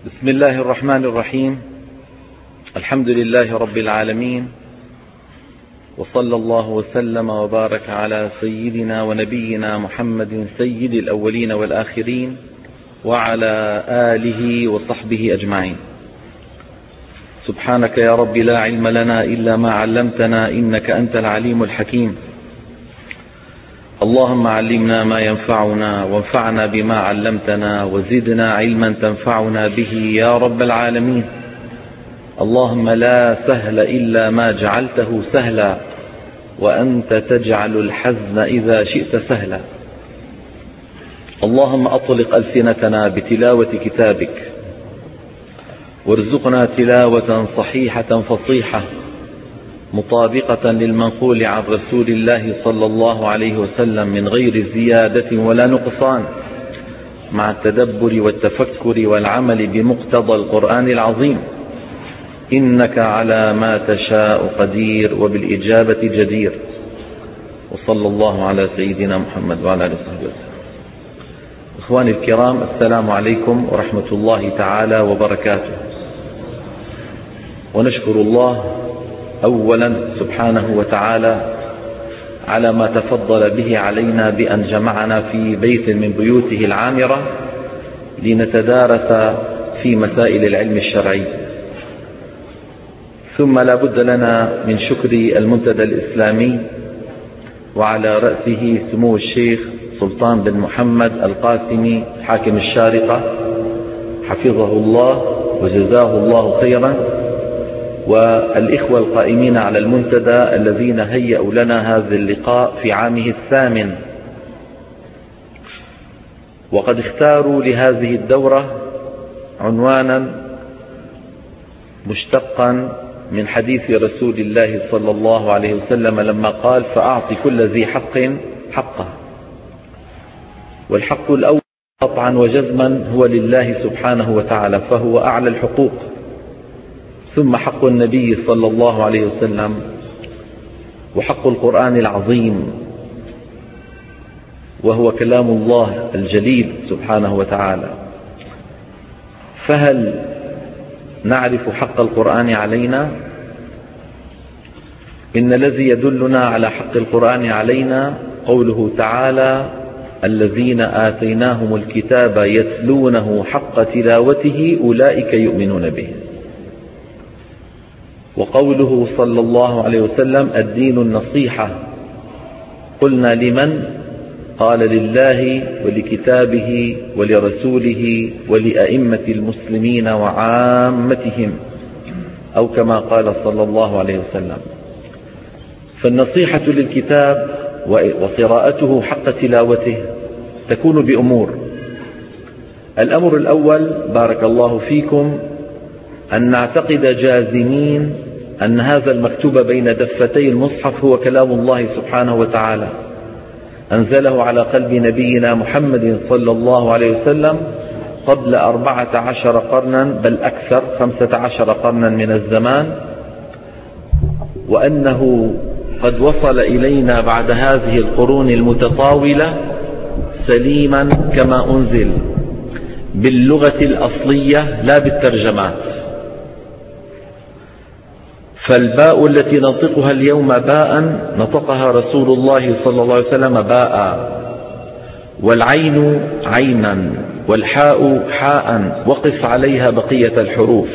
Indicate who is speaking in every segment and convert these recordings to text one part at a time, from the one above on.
Speaker 1: بسم الله الرحمن الرحيم. الحمد لله رب العالمين، وصلى الله وسلم وبارك على سيدنا ونبينا محمد سيد الأولين والآخرين وعلى آله وصحبه أجمعين. سبحانك يا رب لا علم لنا إلا ما علمتنا إنك أنت العليم الحكيم. اللهم علمنا ما ينفعنا وانفعنا بما علمتنا وزدنا علما تنفعنا به يا رب العالمين. اللهم لا سهل إلا ما جعلته سهلا وأنت تجعل الحزن إذا شئت سهلا. اللهم أطلق ألسنتنا بتلاوة كتابك وارزقنا تلاوة صحيحة فصيحة مطابقة للمنقول عن رسول الله صلى الله عليه وسلم من غير زيادة ولا نقصان، مع التدبر والتفكر والعمل بمقتضى القرآن العظيم، إنك على ما تشاء قدير وبالإجابة جدير. وصلى الله على سيدنا محمد وعلى آله وصحبه وسلم. إخواني الكرام، السلام عليكم ورحمة الله تعالى وبركاته. ونشكر الله أولا سبحانه وتعالى على ما تفضل به علينا بأن جمعنا في بيت من بيوته العامرة لنتدارس في مسائل العلم الشرعي. ثم لا بد لنا من شكر المنتدى الإسلامي، وعلى رأسه سمو الشيخ سلطان بن محمد القاسمي حاكم الشارقة حفظه الله وجزاه الله خيرا، والإخوة القائمين على المنتدى الذين هيئوا لنا هذا اللقاء في عامه الثامن. وقد اختاروا لهذه الدورة عنوانا مشتقا من حديث رسول الله صلى الله عليه وسلم لما قال: فأعط كل ذي حق حقه. والحق الأول قطعا وجزما هو لله سبحانه وتعالى، فهو أعلى الحقوق، ثم حق النبي صلى الله عليه وسلم، وحق القرآن العظيم وهو كلام الله الجليل سبحانه وتعالى. فهل نعرف حق القرآن علينا؟ إن الذي يدلنا على حق القرآن علينا قوله تعالى: الذين آتيناهم الكتاب يتلونه حق تلاوته أولئك يؤمنون به. وقوله صلى الله عليه وسلم: الدين النصيحة. قلنا لمن؟ قال: لله ولكتابه ولرسوله ولأئمة المسلمين وعامتهم، أو كما قال صلى الله عليه وسلم. فالنصيحة للكتاب وقراءته حق تلاوته تكون بأمور. الأمر الأول بارك الله فيكم أن نعتقد جازمين أن هذا المكتوب بين دفتي المصحف هو كلام الله سبحانه وتعالى، أنزله على قلب نبينا محمد صلى الله عليه وسلم قبل 14 قرنا، بل أكثر، 15 قرنا من الزمان، وأنه قد وصل إلينا بعد هذه القرون المتطاولة سليما كما أنزل باللغة الأصلية لا بالترجمات. فالباء التي ننطقها اليوم باء نطقها رسول الله صلى الله عليه وسلم باء، والعين عينا، والحاء حاء، وقف عليها بقية الحروف.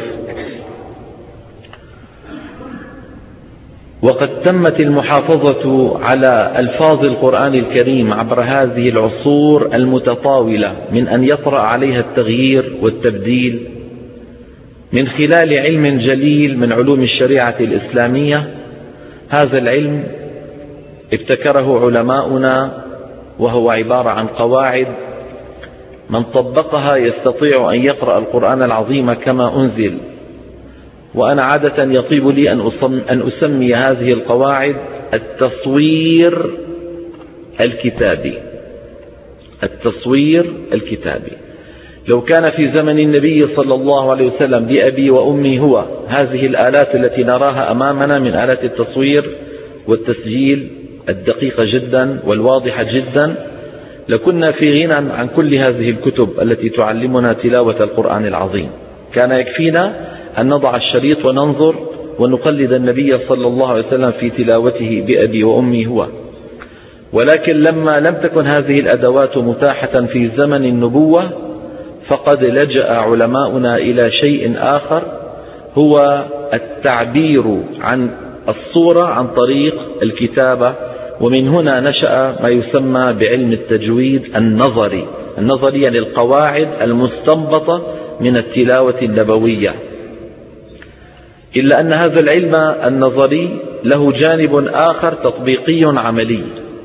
Speaker 1: وقد تمت المحافظة على ألفاظ القرآن الكريم عبر هذه العصور المتطاولة من أن يطرأ عليها التغيير والتبديل من خلال علم جليل من علوم الشريعة الإسلامية. هذا العلم ابتكره علماؤنا، وهو عبارة عن قواعد من طبقها يستطيع أن يقرأ القرآن العظيم كما أنزل. وأنا عادة يطيب لي أن أسمي هذه القواعد التصوير الكتابي. التصوير الكتابي. لو كان في زمن النبي صلى الله عليه وسلم بأبي وأمي هو هذه الآلات التي نراها أمامنا من آلات التصوير والتسجيل الدقيقة جدا والواضحة جدا، لكنا في غنى عن كل هذه الكتب التي تعلمنا تلاوة القرآن العظيم. كان يكفينا أن نضع الشريط وننظر ونقلد النبي صلى الله عليه وسلم في تلاوته بأبي وأمي هو. ولكن لما لم تكن هذه الأدوات متاحة في زمن النبوة فقد لجأ علماؤنا إلى شيء آخر، هو التعبير عن الصورة عن طريق الكتابة. ومن هنا نشأ ما يسمى بعلم التجويد النظري يعني القواعد المستنبطة من التلاوة النبوية. إلا أن هذا العلم النظري له جانب آخر تطبيقي عملي.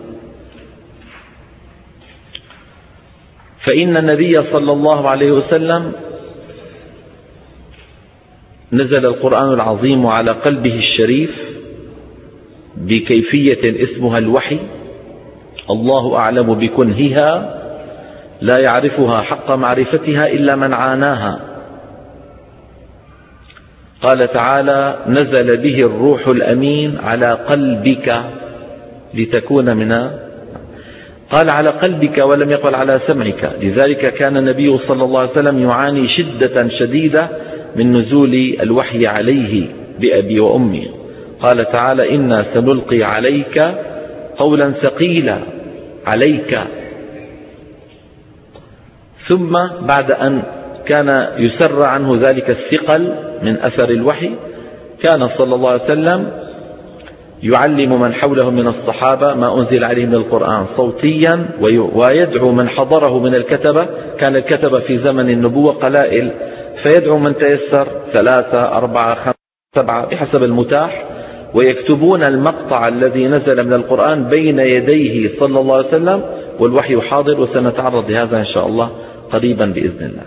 Speaker 1: فإن النبي صلى الله عليه وسلم نزل القرآن العظيم على قلبه الشريف بكيفية اسمها الوحي، الله أعلم بكنهها، لا يعرفها حق معرفتها إلا من عاناها. قال تعالى: نزل به الروح الأمين على قلبك لتكون قال على قلبك ولم يقل على سمعك. لذلك كان النبي صلى الله عليه وسلم يعاني شدة شديدة من نزول الوحي عليه بأبي وأمي. قال تعالى: إنا سنلقي عليك قولا ثقيلا، عليك. ثم بعد أن كان يسر عنه ذلك الثقل من أثر الوحي، كان صلى الله عليه وسلم يعلم من حوله من الصحابة ما أنزل عليه من القرآن صوتيا، ويدعو من حضره من الكتبة. كان الكتبة في زمن النبوة قلائل، فيدعو من تيسر 3 4 5 7 بحسب المتاح، ويكتبون المقطع الذي نزل من القرآن بين يديه صلى الله عليه وسلم والوحي حاضر، وسنتعرض لهذا إن شاء الله قريبا بإذن الله.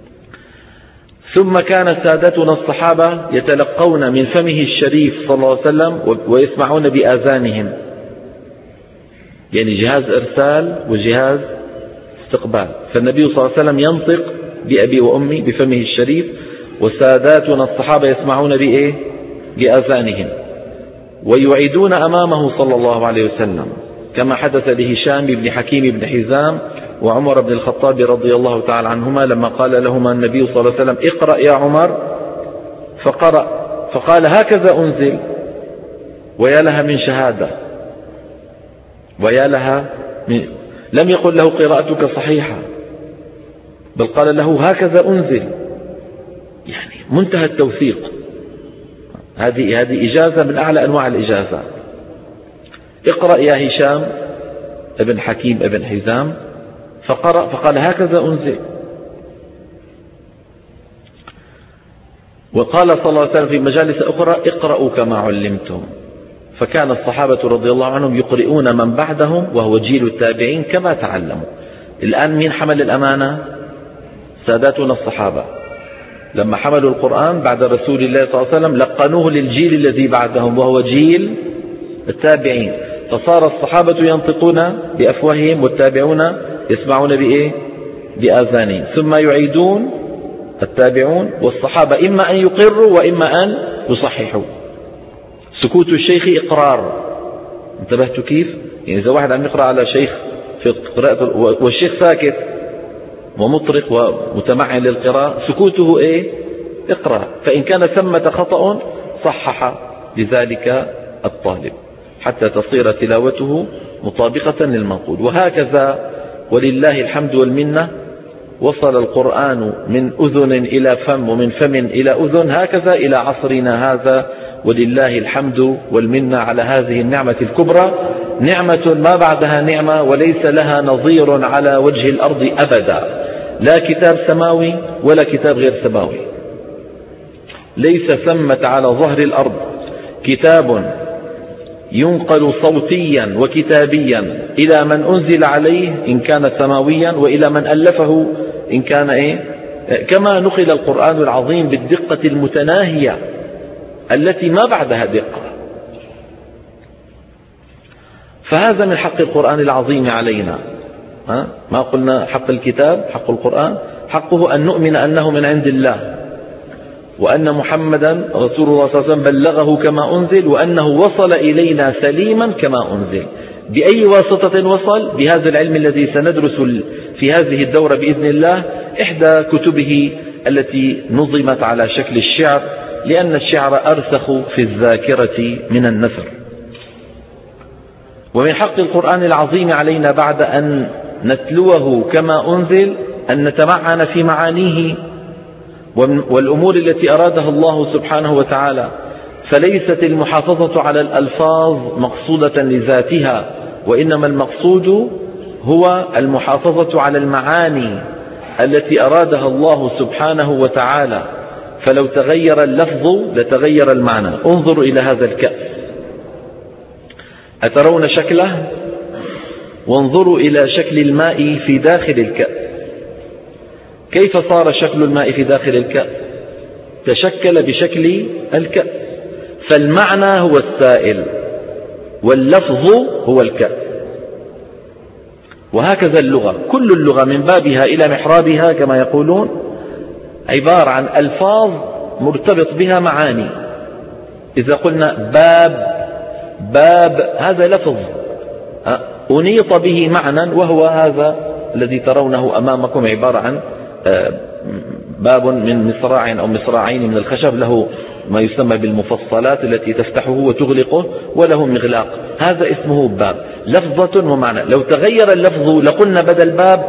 Speaker 1: ثم كان سادتنا الصحابة يتلقون من فمه الشريف صلى الله عليه وسلم ويسمعون بآذانهم، يعني جهاز إرسال وجهاز استقبال. فالنبي صلى الله عليه وسلم ينطق بأبي وأمي بفمه الشريف، وساداتنا الصحابة يسمعون بآذانهم، ويعيدون أمامه صلى الله عليه وسلم، كما حدث لهشام بن حكيم بن حزام وعمر بن الخطاب رضي الله تعالى عنهما لما قال لهما النبي صلى الله عليه وسلم: اقرأ يا عمر، فقرأ فقال: هكذا أنزل. ويا لها من شهادة، ويا لها من، لم يقل له قراءتك صحيحة، بل قال له هكذا أنزل، يعني منتهى التوثيق. هذه إجازة من أعلى أنواع الإجازة. اقرأ يا هشام ابن حكيم ابن حزام، فقرأ فقال هكذا أنزل. وقال صلى الله عليه وسلم في مجالس أخرى: اقرأوا كما علمتم. فكان الصحابة رضي الله عنهم يقرؤون من بعدهم وهو جيل التابعين كما تعلموا. الآن مين حمل الأمانة؟ ساداتنا الصحابة، لما حملوا القرآن بعد رسول الله صلى الله عليه وسلم لقنوه للجيل الذي بعدهم وهو جيل التابعين، فصار الصحابة ينطقون بأفواههم والتابعون يسمعون بآذانهم، ثم يعيدون التابعون والصحابة إما أن يقروا وإما أن يصححوا. سكوت الشيخ إقرار. انتبهتوا كيف؟ يعني إذا واحد عم يقرأ على شيخ في قراءة والشيخ ساكت ومطرق ومتمعن للقراءة، سكوته إقرأ. فإن كان ثمة خطأ صحح لذلك الطالب حتى تصير تلاوته مطابقة للمنقول. وهكذا ولله الحمد والمنة وصل القرآن من أذن إلى فم ومن فم إلى أذن، هكذا إلى عصرنا هذا، ولله الحمد والمنة على هذه النعمة الكبرى، نعمة ما بعدها نعمة وليس لها نظير على وجه الأرض أبدا، لا كتاب سماوي ولا كتاب غير سماوي. ليس ثمة على ظهر الأرض كتاب ينقل صوتيا وكتابيا إلى من أنزل عليه إن كان سماويا، وإلى من ألفه إن كان كما نقل القرآن العظيم بالدقة المتناهية التي ما بعدها دقة. فهذا من حق القرآن العظيم علينا. ما قلنا حق الكتاب، حق القرآن، حقه أن نؤمن أنه من عند الله، وأن محمدا رسول الله صلى الله عليه وسلم بلغه كما أنزل، وأنه وصل إلينا سليما كما أنزل. بأي واسطة وصل؟ بهذا العلم الذي سندرس في هذه الدورة بإذن الله، إحدى كتبه التي نظمت على شكل الشعر، لأن الشعر أرسخ في الذاكرة من النثر. ومن حق القرآن العظيم علينا بعد أن نتلوه كما أنزل أن نتمعن في معانيه والأمور التي أرادها الله سبحانه وتعالى. فليست المحافظة على الألفاظ مقصودة لذاتها، وإنما المقصود هو المحافظة على المعاني التي أرادها الله سبحانه وتعالى. فلو تغير اللفظ لتغير المعنى. انظروا إلى هذا الكأس، أترون شكله؟ وانظروا إلى شكل الماء في داخل الكأس، كيف صار شكل الماء في داخل الكأس؟ تشكل بشكل الكأس، فالمعنى هو السائل واللفظ هو الكأس. وهكذا اللغة، كل اللغة من بابها إلى محرابها كما يقولون عبارة عن ألفاظ مرتبط بها معاني. إذا قلنا باب هذا لفظ أنيط به معنى، وهو هذا الذي ترونه أمامكم عبارة عن باب من مصراع أو مصراعين من الخشب، له ما يسمى بالمفصلات التي تفتحه وتغلقه، وله مغلاق. هذا اسمه باب، لفظة ومعنى. لو تغير اللفظ لقلنا بدل باب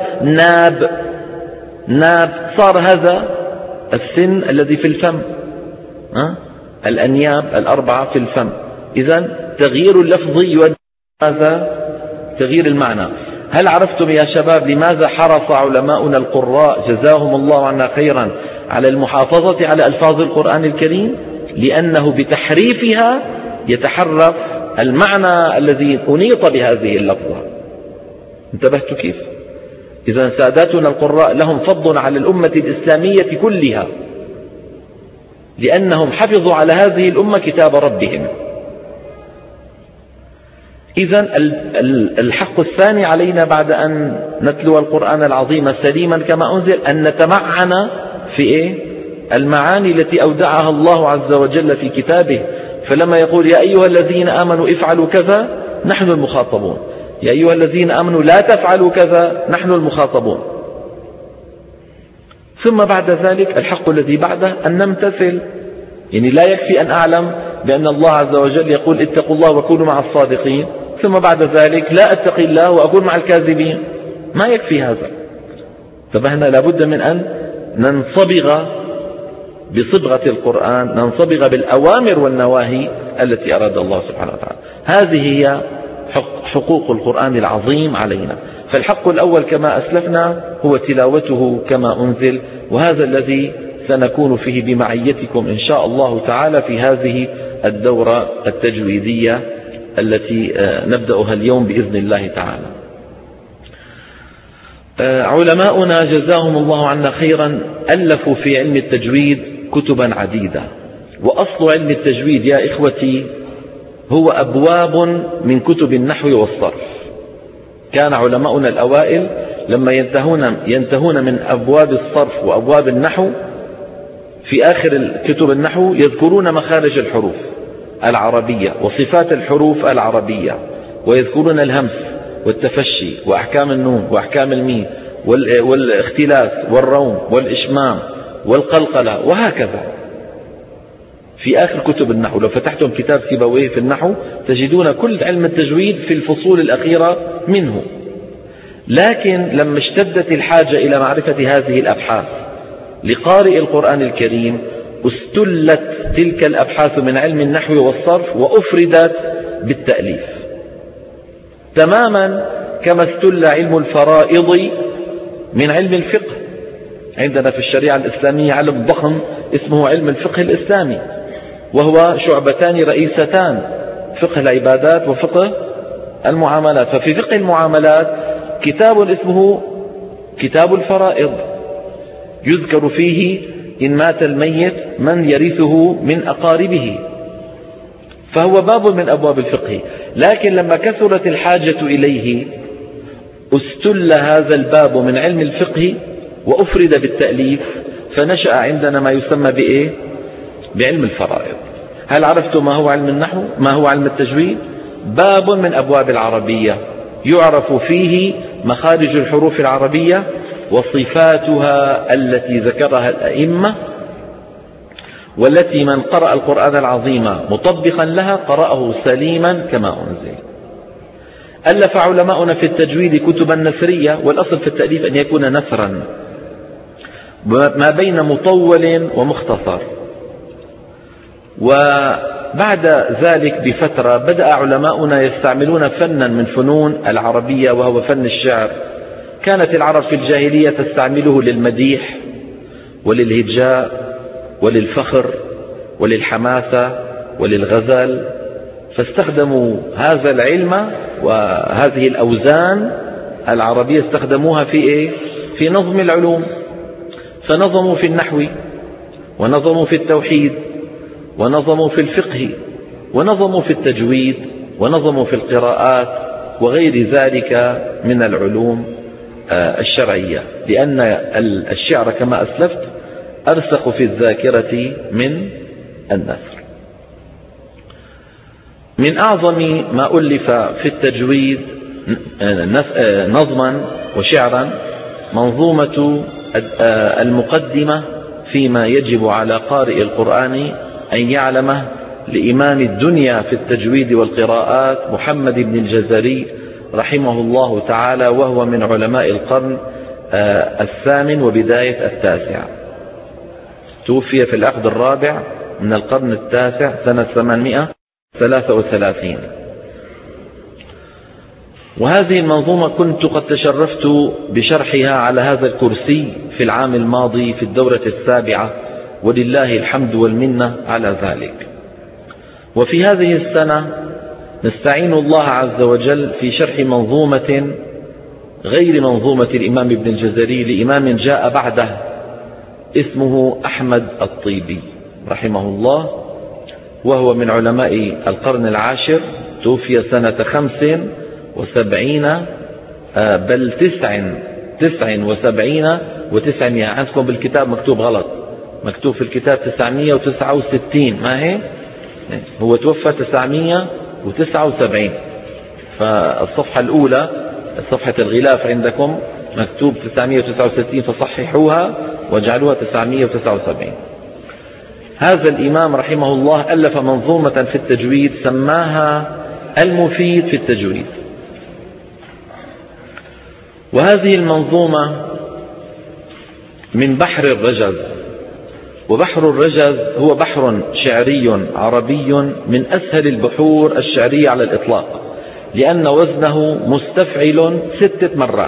Speaker 1: ناب، صار هذا السن الذي في الفم، الأنياب الأربعة في الفم. إذن تغيير اللفظ يؤدي هذا تغيير المعنى. هل عرفتم يا شباب لماذا حرص علماؤنا القراء جزاهم الله عنا خيرا على المحافظة على ألفاظ القرآن الكريم؟ لأنه بتحريفها يتحرف المعنى الذي أنيط بهذه اللفظة. انتبهت كيف؟ إذا ساداتنا القراء لهم فضل على الأمة الإسلامية كلها، لأنهم حفظوا على هذه الأمة كتاب ربهم. إذن الحق الثاني علينا بعد أن نتلو القرآن العظيم سليما كما أنزل أن نتمعن في المعاني التي أودعها الله عز وجل في كتابه. فلما يقول يا أيها الذين آمنوا افعلوا كذا نحن المخاطبون، يا أيها الذين آمنوا لا تفعلوا كذا نحن المخاطبون. ثم بعد ذلك الحق الذي بعده أن نمتثل. يعني لا يكفي أن أعلم بأن الله عز وجل يقول اتقوا الله وكونوا مع الصادقين، ثم بعد ذلك لا أتقي الله وأكون مع الكاذبين. ما يكفي هذا. فبهنا لابد من أن ننصبغ بصبغة القرآن، ننصبغ بالأوامر والنواهي التي أراد الله سبحانه وتعالى. هذه هي حقوق القرآن العظيم علينا. فالحق الأول كما أسلفنا هو تلاوته كما أنزل، وهذا الذي سنكون فيه بمعيتكم إن شاء الله تعالى في هذه الدورة التجويدية التي نبدأها اليوم بإذن الله تعالى. علماؤنا جزاهم الله عنا خيرا ألفوا في علم التجويد كتبا عديدة. وأصل علم التجويد يا إخوتي هو أبواب من كتب النحو والصرف. كان علماؤنا الأوائل لما ينتهون من أبواب الصرف وأبواب النحو في آخر كتب النحو يذكرون مخارج الحروف العربية وصفات الحروف العربية، ويذكرون الهمس والتفشي وأحكام النون وأحكام الميم والاختلاس والروم والإشمام والقلقلة وهكذا في آخر كتب النحو. لو فتحتم كتاب سيبويه في النحو تجدون كل علم التجويد في الفصول الأخيرة منه. لكن لما اشتدت الحاجة إلى معرفة هذه الأبحاث لقارئ القرآن الكريم استلت تلك الأبحاث من علم النحو والصرف وأفردت بالتأليف، تماما كما استل علم الفرائض من علم الفقه. عندنا في الشريعة الإسلامية علم ضخم اسمه علم الفقه الإسلامي، وهو شعبتان رئيستان، فقه العبادات وفقه المعاملات. ففي فقه المعاملات كتاب اسمه كتاب الفرائض يذكر فيه إن مات الميت من يرثه من أقاربه، فهو باب من أبواب الفقه. لكن لما كثرت الحاجة إليه استل هذا الباب من علم الفقه وأفرد بالتأليف، فنشأ عندنا ما يسمى بإيه؟ بعلم الفرائض. هل عرفتم ما هو علم النحو؟ ما هو علم التجويد؟ باب من أبواب العربية يعرف فيه مخارج الحروف العربية وصفاتها التي ذكرها الأئمة، والتي من قرأ القرآن العظيم مطبقا لها قرأه سليما كما أنزل. ألف علماؤنا في التجويد كتبا نثرية، والأصل في التأليف أن يكون نثرا ما بين مطول ومختصر. وبعد ذلك بفترة بدأ علماؤنا يستعملون فنا من فنون العربية وهو فن الشعر. كانت العرب في الجاهلية تستعمله للمديح وللهجاء وللفخر وللحماسة وللغزل، فاستخدموا هذا العلم وهذه الأوزان العربية استخدموها في نظم العلوم، فنظموا في النحو ونظموا في التوحيد ونظموا في الفقه ونظموا في التجويد ونظموا في القراءات وغير ذلك من العلوم الشرعية، لأن الشعر كما أسلفت أرسخ في الذاكرة من النثر. من أعظم ما ألف في التجويد نظما وشعرا منظومة المقدمة فيما يجب على قارئ القرآن أن يعلمه لإمام الدنيا في التجويد والقراءات محمد بن الجزري رحمه الله تعالى، وهو من علماء القرن الثامن وبداية التاسع. توفي في العقد الرابع من القرن التاسع سنة 833. وهذه المنظومة كنت قد تشرفت بشرحها على هذا الكرسي في العام الماضي في الدورة السابعة، ولله الحمد والمنة على ذلك. وفي هذه السنة نستعين الله عز وجل في شرح منظومة غير منظومة الإمام ابن الجزري لإمام جاء بعده اسمه أحمد الطيبي رحمه الله، وهو من علماء القرن العاشر، توفي سنة 75 بل 79 و900. عندكم بالكتاب مكتوب غلط، مكتوب في الكتاب 969، ما هي؟ هو توفى 979. فالصفحة الأولى صفحة الغلاف عندكم مكتوب 969، فصححوها واجعلوها 979. هذا الإمام رحمه الله ألف منظومة في التجويد سماها المفيد في التجويد. وهذه المنظومة من بحر الرجز، وبحر الرجز هو بحر شعري عربي من أسهل البحور الشعرية على الإطلاق، لأن وزنه مستفعل 6 مرات،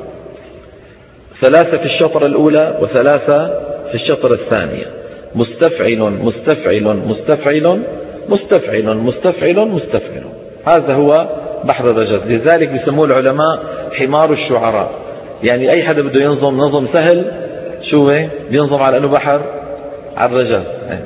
Speaker 1: 3 في الشطرة الأولى و3 في الشطرة الثانية. مستفعل مستفعل مستفعل مستفعل مستفعل مستفعل. هذا هو بحر الرجز، لذلك بيسموه العلماء حمار الشعراء. يعني أي حدا بده ينظم نظم سهل شو بينظم على أنه بحر على الرجز،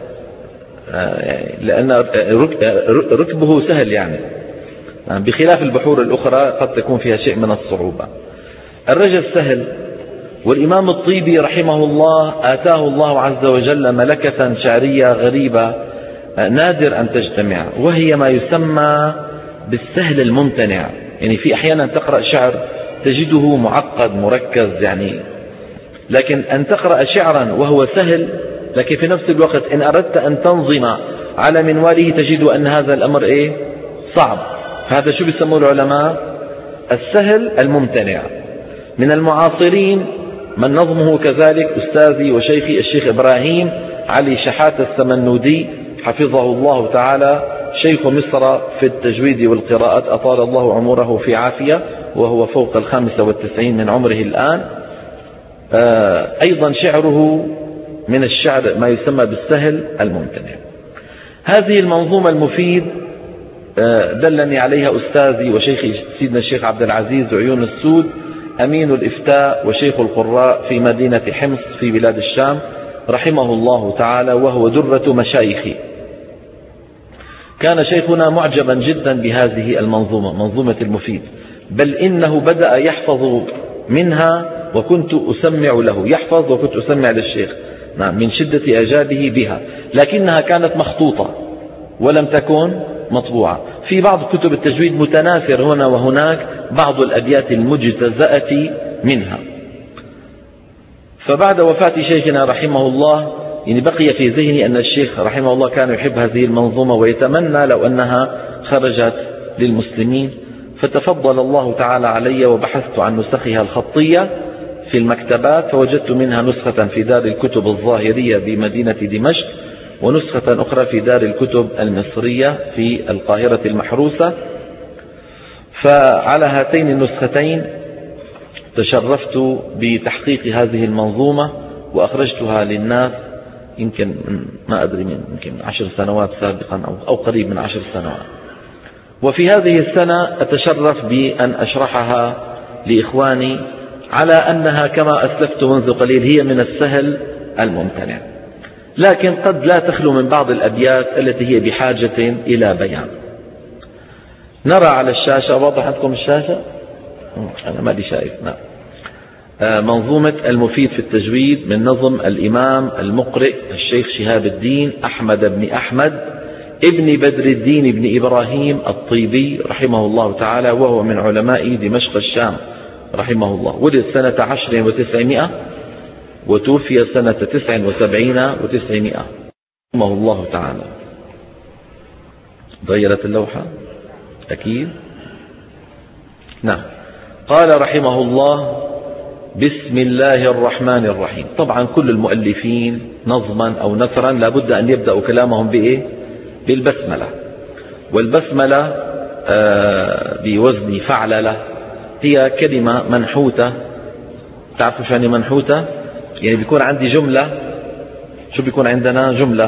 Speaker 1: لأن ركبه سهل، يعني بخلاف البحور الأخرى قد تكون فيها شيء من الصعوبة. الرجز سهل. والإمام الطيبي رحمه الله آتاه الله عز وجل ملكة شعرية غريبة نادر أن تجتمع، وهي ما يسمى بالسهل الممتنع. يعني في أحيانا تقرأ شعر تجده معقد مركز، يعني لكن أن تقرأ شعرا وهو سهل لكن في نفس الوقت إن أردت أن تنظم على منواله تجد أن هذا الأمر صعب. هذا شو بيسموه العلماء؟ السهل الممتنع. من المعاصرين من نظمه كذلك أستاذي وشيخي الشيخ إبراهيم علي شحات السمنودي حفظه الله تعالى، شيخ مصر في التجويد والقراءات، أطال الله عمره في عافية، وهو فوق 95 من عمره الآن. أيضا شعره من الشعر ما يسمى بالسهل الممتنع. هذه المنظومة المفيد دلني عليها أستاذي وشيخي سيدنا الشيخ عبد العزيز عيون السود، أمين الإفتاء وشيخ القراء في مدينة حمص في بلاد الشام رحمه الله تعالى، وهو درة مشايخي. كان شيخنا معجبا جدا بهذه المنظومة، منظومة المفيد، بل إنه بدأ يحفظ منها وكنت أسمع له، يحفظ وكنت أسمع للشيخ، نعم، من شدة إعجابه بها، لكنها كانت مخطوطة ولم تكن مطبوعة. في بعض كتب التجويد متناثر هنا وهناك بعض الأبيات المجتزأة منها. فبعد وفاة شيخنا رحمه الله يعني بقي في ذهني أن الشيخ رحمه الله كان يحب هذه المنظومة ويتمنى لو أنها خرجت للمسلمين، فتفضل الله تعالى علي وبحثت عن نسخها الخطية في المكتبات، فوجدت منها نسخة في دار الكتب الظاهرية بمدينة دمشق، ونسخة أخرى في دار الكتب المصرية في القاهرة المحروسة. فعلى هاتين النسختين تشرفت بتحقيق هذه المنظومة وأخرجتها للناس يمكن ما أدري يمكن 10 سنوات سابقا أو قريب من 10 سنوات. وفي هذه السنة أتشرف بأن أشرحها لإخواني على أنها كما أسلفت منذ قليل هي من السهل الممتنع، لكن قد لا تخلو من بعض الأبيات التي هي بحاجة إلى بيان. نرى على الشاشة، واضح عندكم الشاشة؟ أنا ما لي شايف. نعم. منظومة المفيد في التجويد من نظم الإمام المقرئ الشيخ شهاب الدين أحمد بن أحمد ابن بدر الدين بن إبراهيم الطيبي رحمه الله تعالى، وهو من علماء دمشق الشام رحمه الله. ولد سنة 10 و900 وتوفي سنة 79 و900 رحمه الله تعالى. تغيرت اللوحة أكيد. نعم. قال رحمه الله: بسم الله الرحمن الرحيم. طبعا كل المؤلفين نظما أو نثرا لابد أن يبدأوا كلامهم بإيه؟ بالبسملة. والبسملة بوزن فعللة هي كلمة منحوتة. تعرفوا شو يعني منحوتة؟ يعني بيكون عندي جملة، شو بيكون عندنا جملة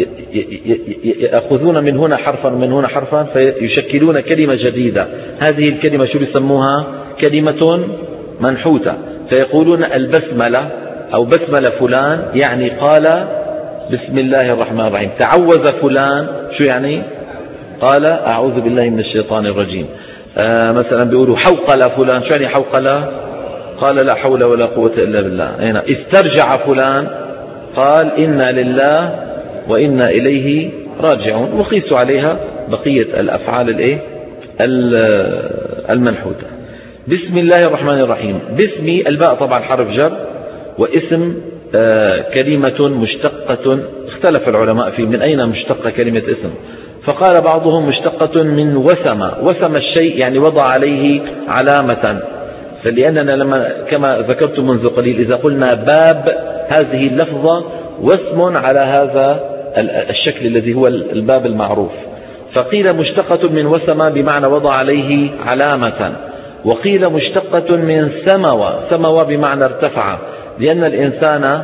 Speaker 1: يأخذون من هنا حرفا من هنا حرفا فيشكلون كلمة جديدة. هذه الكلمة شو بيسموها؟ كلمة منحوتة. فيقولون البسملة أو بسملة فلان يعني قال بسم الله الرحمن الرحيم. تعوذ فلان شو يعني؟ قال أعوذ بالله من الشيطان الرجيم. مثلا بيقولوا حوقل فلان، شو يعني حوقل؟ قال لا حول ولا قوة إلا بالله. هنا استرجع فلان قال إنا لله وإنا إليه راجعون. وقيسوا عليها بقية الأفعال المنحوتة. بسم الله الرحمن الرحيم. باسمي الباء طبعا حرف جر، واسم كلمة مشتقة. اختلف العلماء في من أين مشتقة كلمة اسم، فقال بعضهم مشتقة من وسم. وسم الشيء يعني وضع عليه علامة. فلأننا لما كما ذكرت منذ قليل إذا قلنا باب هذه اللفظة واسم على هذا الشكل الذي هو الباب المعروف. فقيل مشتقة من وسم بمعنى وضع عليه علامة، وقيل مشتقة من سموى. سموى بمعنى ارتفع، لأن الإنسان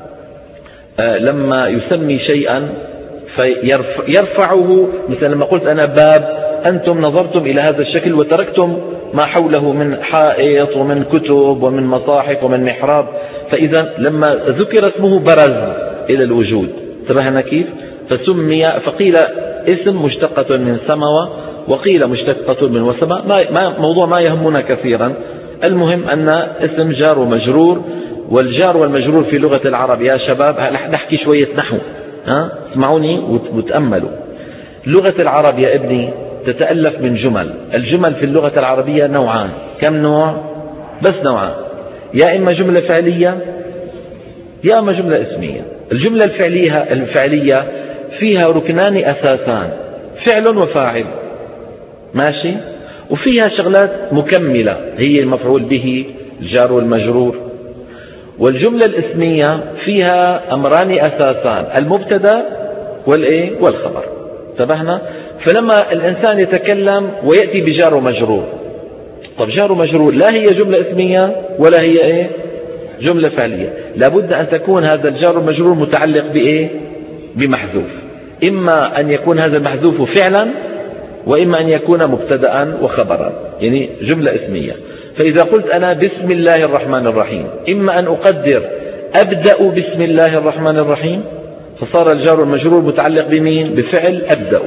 Speaker 1: لما يسمي شيئا فيرفعه. مثلا لما قلت أنا باب، أنتم نظرتم إلى هذا الشكل وتركتم ما حوله من حائط ومن كتب ومن مصاحف ومن محراب، فإذا لما ذكر اسمه برز إلى الوجود. انتبهنا كيف؟ فسمي. فقيل اسم مشتقة من سموى، وقيل مشتقة من وسمى. موضوع ما يهمنا كثيرا. المهم أن اسم جار ومجرور، والجار والمجرور في لغة العرب يا شباب نحكي شوية نحو، اسمعوني وتأملوا. لغة العرب يا ابني تتألف من جمل. الجمل في اللغة العربية نوعان. كم نوع؟ بس نوعان، يا إما جملة فعلية يا إما جملة اسمية. الجملة الفعلية فيها ركنان أساسان، فعل وفاعل، ماشي، وفيها شغلات مكملة هي المفعول به الجار والمجرور. والجملة الاسمية فيها أمران أساسان، المبتدا والخبر. انتبهنا؟ فلما الإنسان يتكلم ويأتي بجار ومجرور، طب جار ومجرور لا هي جملة اسمية ولا هي جملة فعلية. لابد أن تكون هذا الجار والمجرور متعلق بمحذوف. إما أن يكون هذا المحذوف فعلا، وإما أن يكون مبتدأ وخبرا، يعني جملة اسمية. فإذا قلت أنا بسم الله الرحمن الرحيم، إما أن أقدر أبدأ بسم الله الرحمن الرحيم، فصار الجار والمجرور متعلق بمين؟ بفعل أبدأ.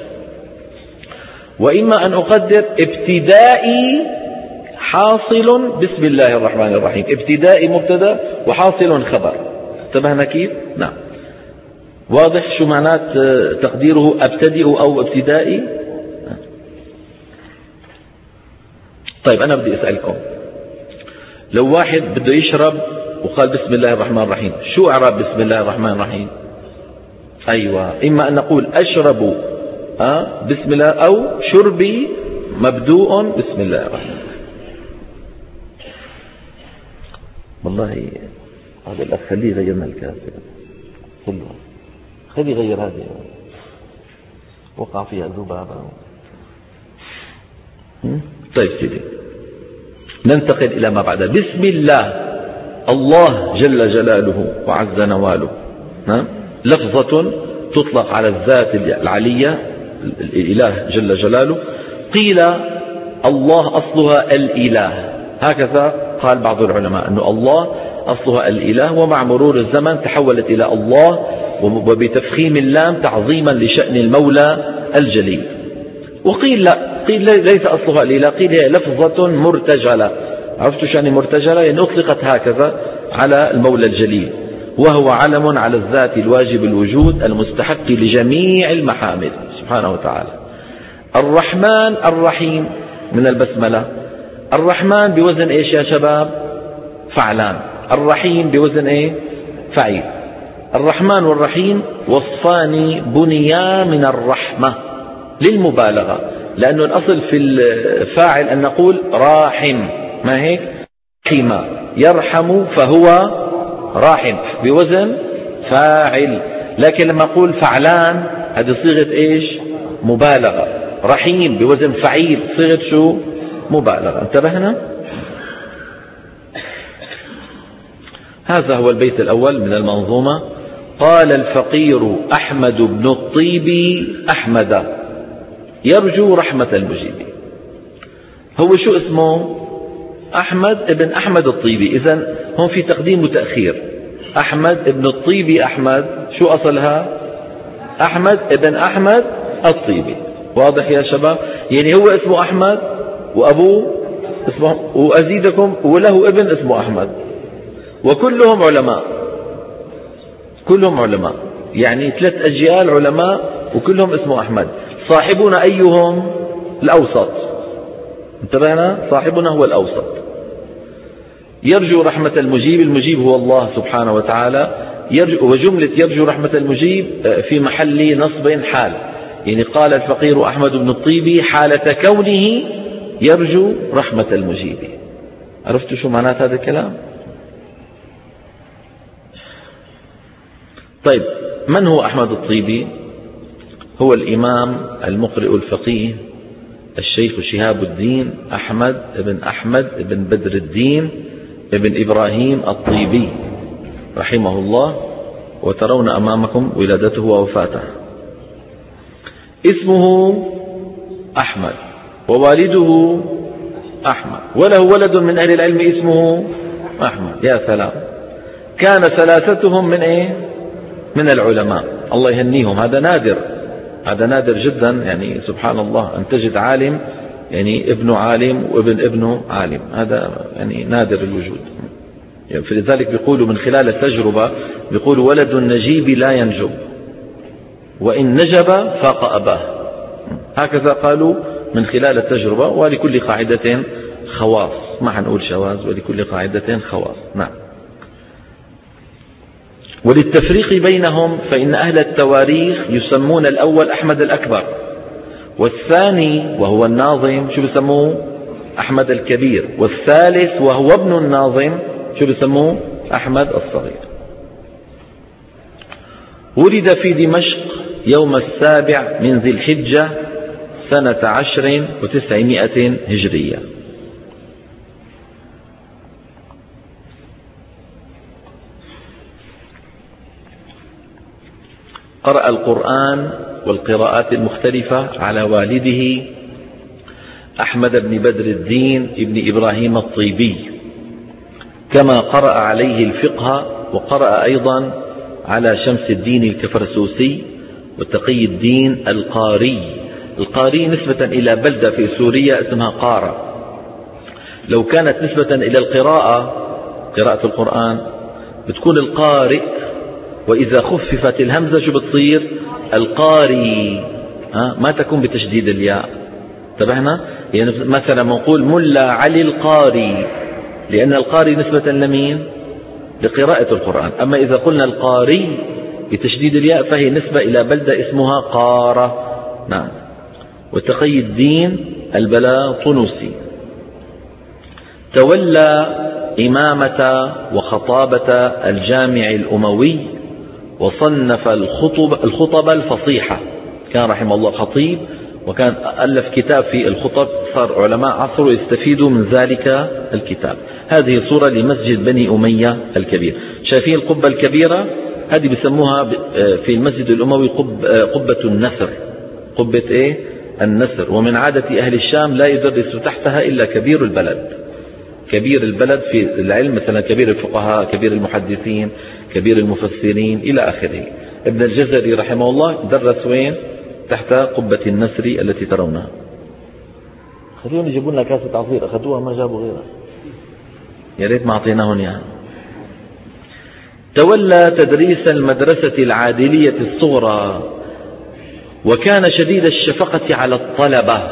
Speaker 1: وإما أن أقدر ابتدائي حاصل بسم الله الرحمن الرحيم. ابتدائي مبتدأ وحاصل خبر. انتبهنا كيف؟ نعم. واضح شو معنات تقديره أبتدئ أو ابتدائي؟ طيب أنا بدي أسألكم، لو واحد بده يشرب وقال بسم الله الرحمن الرحيم، شو إعراب بسم الله الرحمن الرحيم؟ أيوة، إما أن نقول أشرب بسم الله، أو شربي مبدوء بسم الله الرحمن الرحيم. والله هذا الأخ خليه يغيرنا الكاسة، خليه يغير هذه، وقع فيها ذبابة. طيب سيدي، ننتقل إلى ما بعد. بسم الله، الله جل جلاله وعز نواله، لفظة تطلق على الذات العلية الإله جل جلاله. قيل الله أصلها الإله، هكذا قال بعض العلماء أن الله أصلها الإله، ومع مرور الزمن تحولت إلى الله، وبتفخيم اللام تعظيما لشأن المولى الجليل. وقيل لا، قيل ليس أصلها الإله، قيل هي لفظة مرتجلة. عرفتوا شأن مرتجلة؟ يعني أطلقت هكذا على المولى الجليل، وهو علم على الذات الواجب الوجود المستحق لجميع المحامد سبحانه وتعالى. الرحمن الرحيم من البسملة. الرحمن بوزن ايش يا شباب؟ فعلان. الرحيم بوزن ايه؟ فعيل. الرحمن والرحيم وصفان بنيا من الرحمة للمبالغة، لأنه الأصل في الفاعل أن نقول راحم، ما هيك؟ رحم يرحم فهو راحم بوزن فاعل. لكن لما أقول فعلان هذه صيغة ايش؟ مبالغة. رحيم بوزن فعيل صيغة شو؟ مبالغة. انتبهنا؟ هذا هو البيت الأول من المنظومة. قال الفقير أحمد بن الطيب أحمد يرجو رحمة المجيب. هو شو اسمه؟ أحمد ابن أحمد الطيبي. إذن هم في تقديم وتأخير. أحمد ابن الطيبي أحمد، شو أصلها؟ أحمد ابن أحمد الطيبي. واضح يا شباب؟ يعني هو اسمه أحمد وأبوه اسمه، وأزيدكم وله ابن اسمه أحمد، وكلهم علماء، كلهم علماء، يعني 3 أجيال علماء وكلهم اسمه أحمد. صاحبنا أيهم؟ الأوسط. انتبهنا؟ صاحبنا هو الأوسط. يرجو رحمة المجيب، المجيب هو الله سبحانه وتعالى. وجملة يرجو رحمة المجيب في محل نصب حال، يعني قال الفقير أحمد بن الطيبي حالة كونه يرجو رحمة المجيب. عرفتوا شو معنات هذا الكلام؟ طيب، من هو أحمد الطيبي؟ هو الإمام المقرئ الفقيه الشيخ شهاب الدين أحمد بن أحمد بن بدر الدين بن إبراهيم الطيبي رحمه الله. وترون أمامكم ولادته ووفاته. اسمه أحمد، ووالده أحمد، وله ولد من أهل العلم اسمه أحمد. يا سلام، كان 3 من إيه؟ من العلماء. الله يهنيهم. هذا نادر، هذا نادر جدا، يعني سبحان الله أن تجد عالم يعني ابن عالم وابن ابنه عالم، هذا يعني نادر الوجود. يعني فلذلك بيقولوا من خلال التجربة، بيقولوا ولد النجيب لا ينجب، وإن نجب فاق أباه. هكذا قالوا من خلال التجربة. ولكل قاعدة خواص، ما حنقول شواذ، ولكل قاعدة خواص. نعم. وللتفريق بينهم فإن أهل التواريخ يسمون الأول أحمد الأكبر، والثاني وهو الناظم شو بسموه؟ أحمد الكبير، والثالث وهو ابن الناظم شو بسموه؟ أحمد الصغير. ولد في دمشق يوم 7 من ذي الحجة سنة 10 و900 هجرية. قرأ القرآن والقراءات المختلفة على والده أحمد بن بدر الدين ابن إبراهيم الطيبي، كما قرأ عليه الفقه، وقرأ أيضا على شمس الدين الكفرسوسي وتقي الدين القاري. القاري نسبة إلى بلدة في سوريا اسمها قارة. لو كانت نسبة إلى القراءة، قراءة القرآن، بتكون القارئ، وإذا خففت الهمزة شو بتصير؟ القاري، ما تكون بتشديد الياء. انتبهنا؟ يعني مثلا نقول ملا علي القاري، لأن القاري نسبة لمين؟ لقراءة القرآن. أما إذا قلنا القاري بتشديد الياء فهي نسبة إلى بلدة اسمها قارة. نعم. وتقي الدين البلاطنسي تولى إمامة وخطابة الجامع الأموي، وصنف الخطب الفصيحة. كان رحمه الله خطيب، وكان ألف كتاب في الخطب، صار علماء عصره يستفيدوا من ذلك الكتاب. هذه صورة لمسجد بني أمية الكبير. شايفين القبة الكبيرة هذه بسموها في المسجد الأموي قبة النسر. قبة إيه؟ النسر. ومن عادة أهل الشام لا يدرس تحتها إلا كبير البلد. كبير البلد في العلم، مثلا كبير الفقهاء، كبير المحدثين، كبير المفسرين إلى آخره. ابن الجزري رحمه الله درس وين؟ تحت قبة النسر التي ترونها. خليهم يجيبوا لنا كاسة عصير، أخذوها ما جابوا غيرها، يا ريت ما أعطيناهم يعني. تولى تدريس المدرسة العادلية الصغرى، وكان شديد الشفقة على الطلبة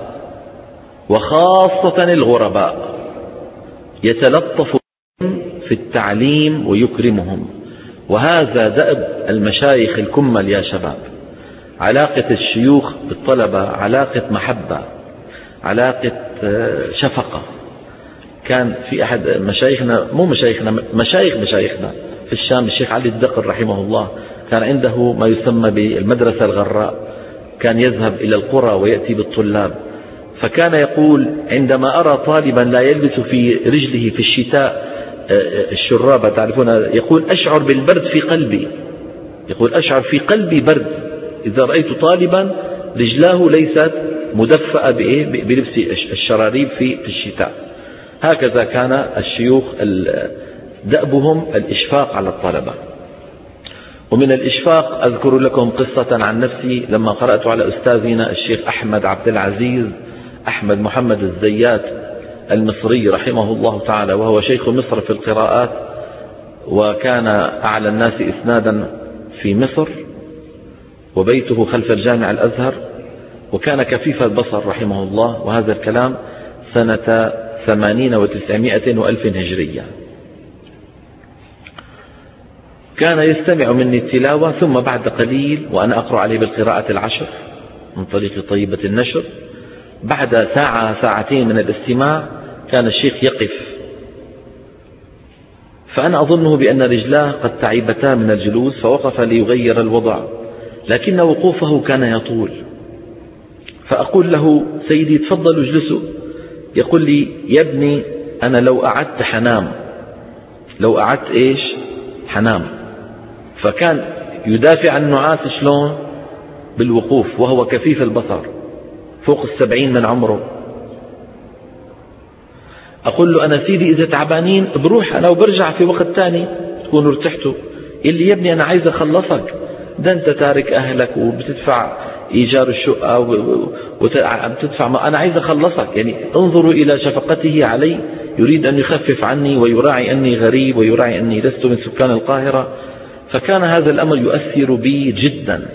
Speaker 1: وخاصة الغرباء، يتلطف في التعليم ويكرمهم. وهذا دأب المشايخ الكمل يا شباب. علاقة الشيوخ بالطلبة علاقة محبة، علاقة شفقة. كان في أحد مشايخنا، مو مشايخنا، مشايخنا في الشام، الشيخ علي الدقر رحمه الله، كان عنده ما يسمى بالمدرسة الغراء. كان يذهب إلى القرى ويأتي بالطلاب، فكان يقول: عندما أرى طالبا لا يلبس في رجله في الشتاء الشرابة، تعرفون، يقول: أشعر بالبرد في قلبي، يقول: أشعر في قلبي برد إذا رأيت طالبا رجلاه ليست مدفأة بلبس الشراريب في الشتاء. هكذا كان الشيوخ دأبهم الإشفاق على الطلبة. ومن الإشفاق أذكر لكم قصة عن نفسي لما قرأت على أستاذنا الشيخ أحمد عبد العزيز أحمد محمد الزيات المصري رحمه الله تعالى، وهو شيخ مصر في القراءات، وكان أعلى الناس إسنادا في مصر، وبيته خلف الجامع الأزهر، وكان كفيف البصر رحمه الله. وهذا الكلام سنة 80 و900 وألف هجرية. كان يستمع مني التلاوة، ثم بعد قليل وأنا أقرأ عليه بالقراءة العشر من طريق طيبة النشر، بعد ساعة ساعتين من الاستماع كان الشيخ يقف، فأنا أظنه بأن رجلاه قد تعبتا من الجلوس، فوقف ليغير الوضع، لكن وقوفه كان يطول. فأقول له: سيدي تفضلوا اجلسوا. يقول لي: يا ابني أنا لو قعدت حنام، لو قعدت إيش؟ حنام. فكان يدافع عن النعاس شلون؟ بالوقوف، وهو كفيف البصر فوق 70 من عمره. أقول له: أنا سيدي إذا تعبانين بروح أنا وبرجع في وقت تاني تكونوا ارتحتوا. اللي يا ابني أنا عايز أخلصك، ده أنت تارك أهلك وبتدفع إيجار الشقة وبتدفع، ما أنا عايز أخلصك. يعني انظروا إلى شفقته علي، يريد أن يخفف عني ويراعي أني غريب ويراعي أني لست من سكان القاهرة. فكان هذا الأمر يؤثر بي جدا.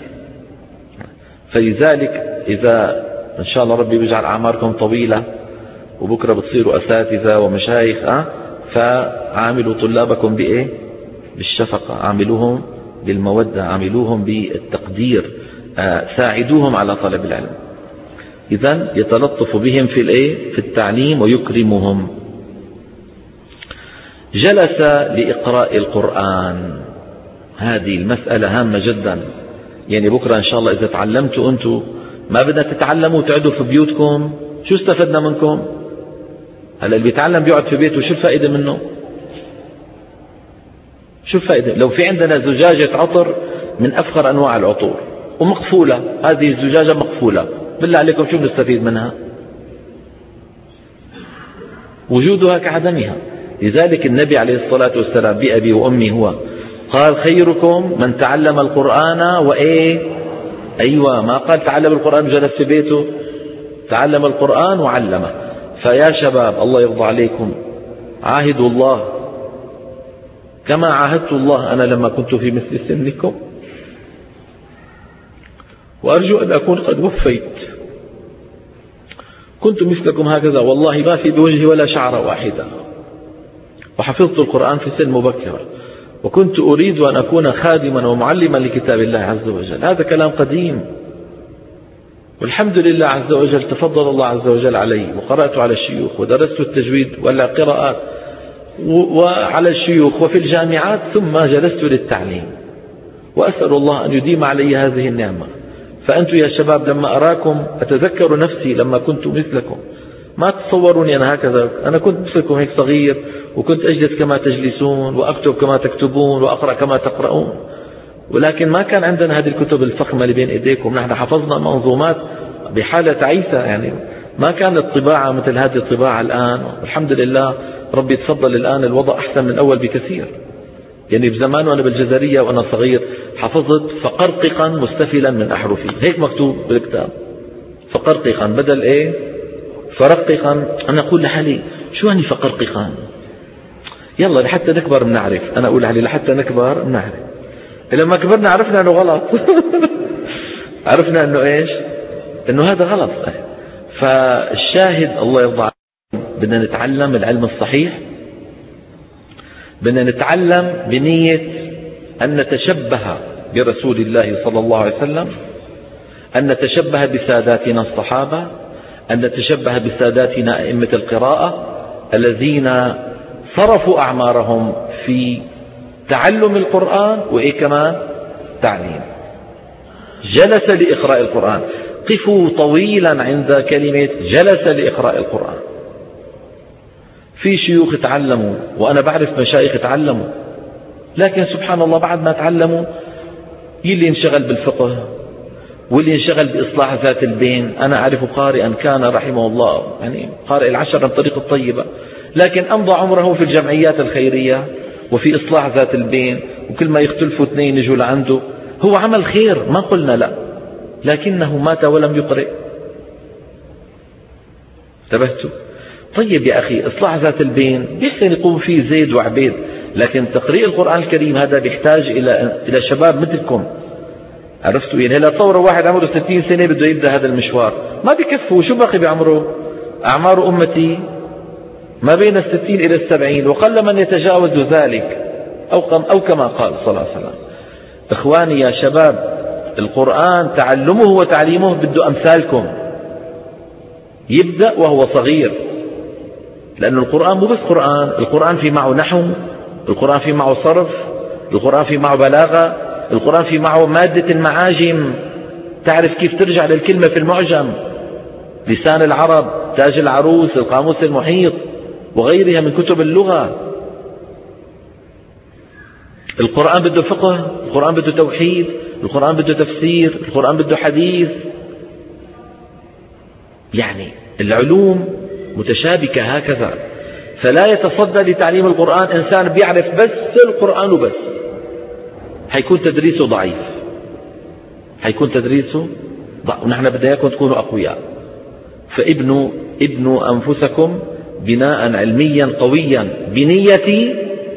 Speaker 1: فلذلك إذا إن شاء الله ربي بيجعل أعماركم طويلة وبكرة بتصيروا أساتذة ومشايخ، فعاملوا طلابكم بإيه؟ بالشفقة، عاملوهم بالمودة، عاملوهم بالتقدير، ساعدوهم على طلب العلم. إذن يتلطف بهم في التعليم ويكرمهم. جلس لإقراء القرآن. هذه المسألة هامة جدا. يعني بكرة إن شاء الله إذا تعلمتوا أنتم، ما بدنا تتعلموا وتقعدوا في بيوتكم، شو استفدنا منكم؟ هلا اللي بيتعلم بيقعد في بيته، شو الفائدة منه؟ شو الفائدة؟ لو في عندنا زجاجة عطر من أفخر أنواع العطور ومقفولة، هذه الزجاجة مقفولة، بالله عليكم شو بنستفيد منها؟ وجودها كعدمها. لذلك النبي عليه الصلاة والسلام بأبي وأمي هو قال: خيركم من تعلم القرآن أيوة، ما قال تعلم القرآن وجلس في بيته، تعلم القرآن وعلمه. فيا شباب الله يرضى عليكم، عاهدوا الله كما عاهدت الله أنا لما كنت في مثل سنكم، وأرجو أن أكون قد وفيت. كنت مثلكم هكذا والله، ما في بوجهي ولا شعرة واحدة، وحفظت القرآن في سن مبكرة، وكنت أريد أن أكون خادما ومعلما لكتاب الله عز وجل. هذا كلام قديم، والحمد لله عز وجل تفضل الله عز وجل علي، وقرأت على الشيوخ ودرست التجويد والقراءات وعلى الشيوخ وفي الجامعات، ثم جلست للتعليم، وأسأل الله أن يديم علي هذه النعمة. فأنتم يا شباب لما أراكم أتذكر نفسي لما كنت مثلكم، ما تتصوروني أنا هكذا، أنا كنت مثلكم هيك صغير، وكنت أجلس كما تجلسون وأكتب كما تكتبون وأقرأ كما تقرؤون، ولكن ما كان عندنا هذه الكتب الفخمة اللي بين إيديكم. نحن حفظنا منظومات بحالة تعيسة، يعني ما كانت طباعة مثل هذه الطباعة الآن. والحمد لله ربي تفضل الآن الوضع أحسن من أول بكثير. يعني بزمان وأنا بالجزرية وأنا صغير حفظت فقرققا مستفلا من أحرفي، هيك مكتوب بالكتاب، فقرققا بدل إيه فرققا. أنا أقول لحالي شو يعني فقرققا؟ يلا لحتى نكبر بنعرف، أنا أقول علي لحتى نكبر بنعرف. لما كبرنا عرفنا أنه غلط عرفنا أنه إيش، أنه هذا غلط. فالشاهد الله يرضى عليكم، بدنا نتعلم العلم الصحيح، بدنا نتعلم بنية أن نتشبه برسول الله صلى الله عليه وسلم، أن نتشبه بساداتنا الصحابة، أن نتشبه بساداتنا أئمة القراءة الذين صرفوا أعمارهم في تعلم القرآن وإيه كمان تعليم. جلس لإقراء القرآن، قفوا طويلا عند كلمة جلس لإقراء القرآن. في شيوخ تعلموا، وأنا بعرف مشايخ تعلموا، لكن سبحان الله بعد ما تعلموا يلي انشغل بالفقه واللي انشغل بإصلاح ذات البين. أنا أعرف قارئا كان رحمه الله يعني قارئ العشر عن طريق الطيبة، لكن أمضى عمره في الجمعيات الخيرية وفي إصلاح ذات البين، وكل ما يختلفوا اثنين يجوا لعنده. هو عمل خير ما قلنا لا، لكنه مات ولم يقرئ. انتبهتوا؟ طيب يا أخي إصلاح ذات البين يحسن يقوم فيه زيد وعبيد، لكن تقريء القرآن الكريم هذا بيحتاج إلى شباب مثلكم. عرفتوا؟ يعني هلا تصوروا واحد عمره 60 سنة بده يبدأ هذا المشوار، ما بيكفوا. شو باقي بعمره؟ أعمار أمتي ما بين 60 إلى 70، وقل من يتجاوز ذلك، أو كما قال صلى الله عليه وسلم. إخواني يا شباب، القرآن تعلمه وتعليمه بده أمثالكم، يبدأ وهو صغير، لأن القرآن مو بس قرآن، القرآن في معه نحو، القرآن في معه صرف، القرآن في معه بلاغة، القرآن في معه مادة المعاجم، تعرف كيف ترجع للكلمة في المعجم، لسان العرب، تاج العروس، القاموس المحيط وغيرها من كتب اللغة. القرآن بده فقه، القرآن بده توحيد، القرآن بده تفسير، القرآن بده حديث. يعني العلوم متشابكة هكذا. فلا يتصدى لتعليم القرآن إنسان بيعرف بس القرآن وبس، حيكون تدريسه ضعيف، حيكون تدريسه ضعيف. ونحن بدنا إياكم تكونوا أقوياء. فابنوا أنفسكم بناء علميا قويا بنية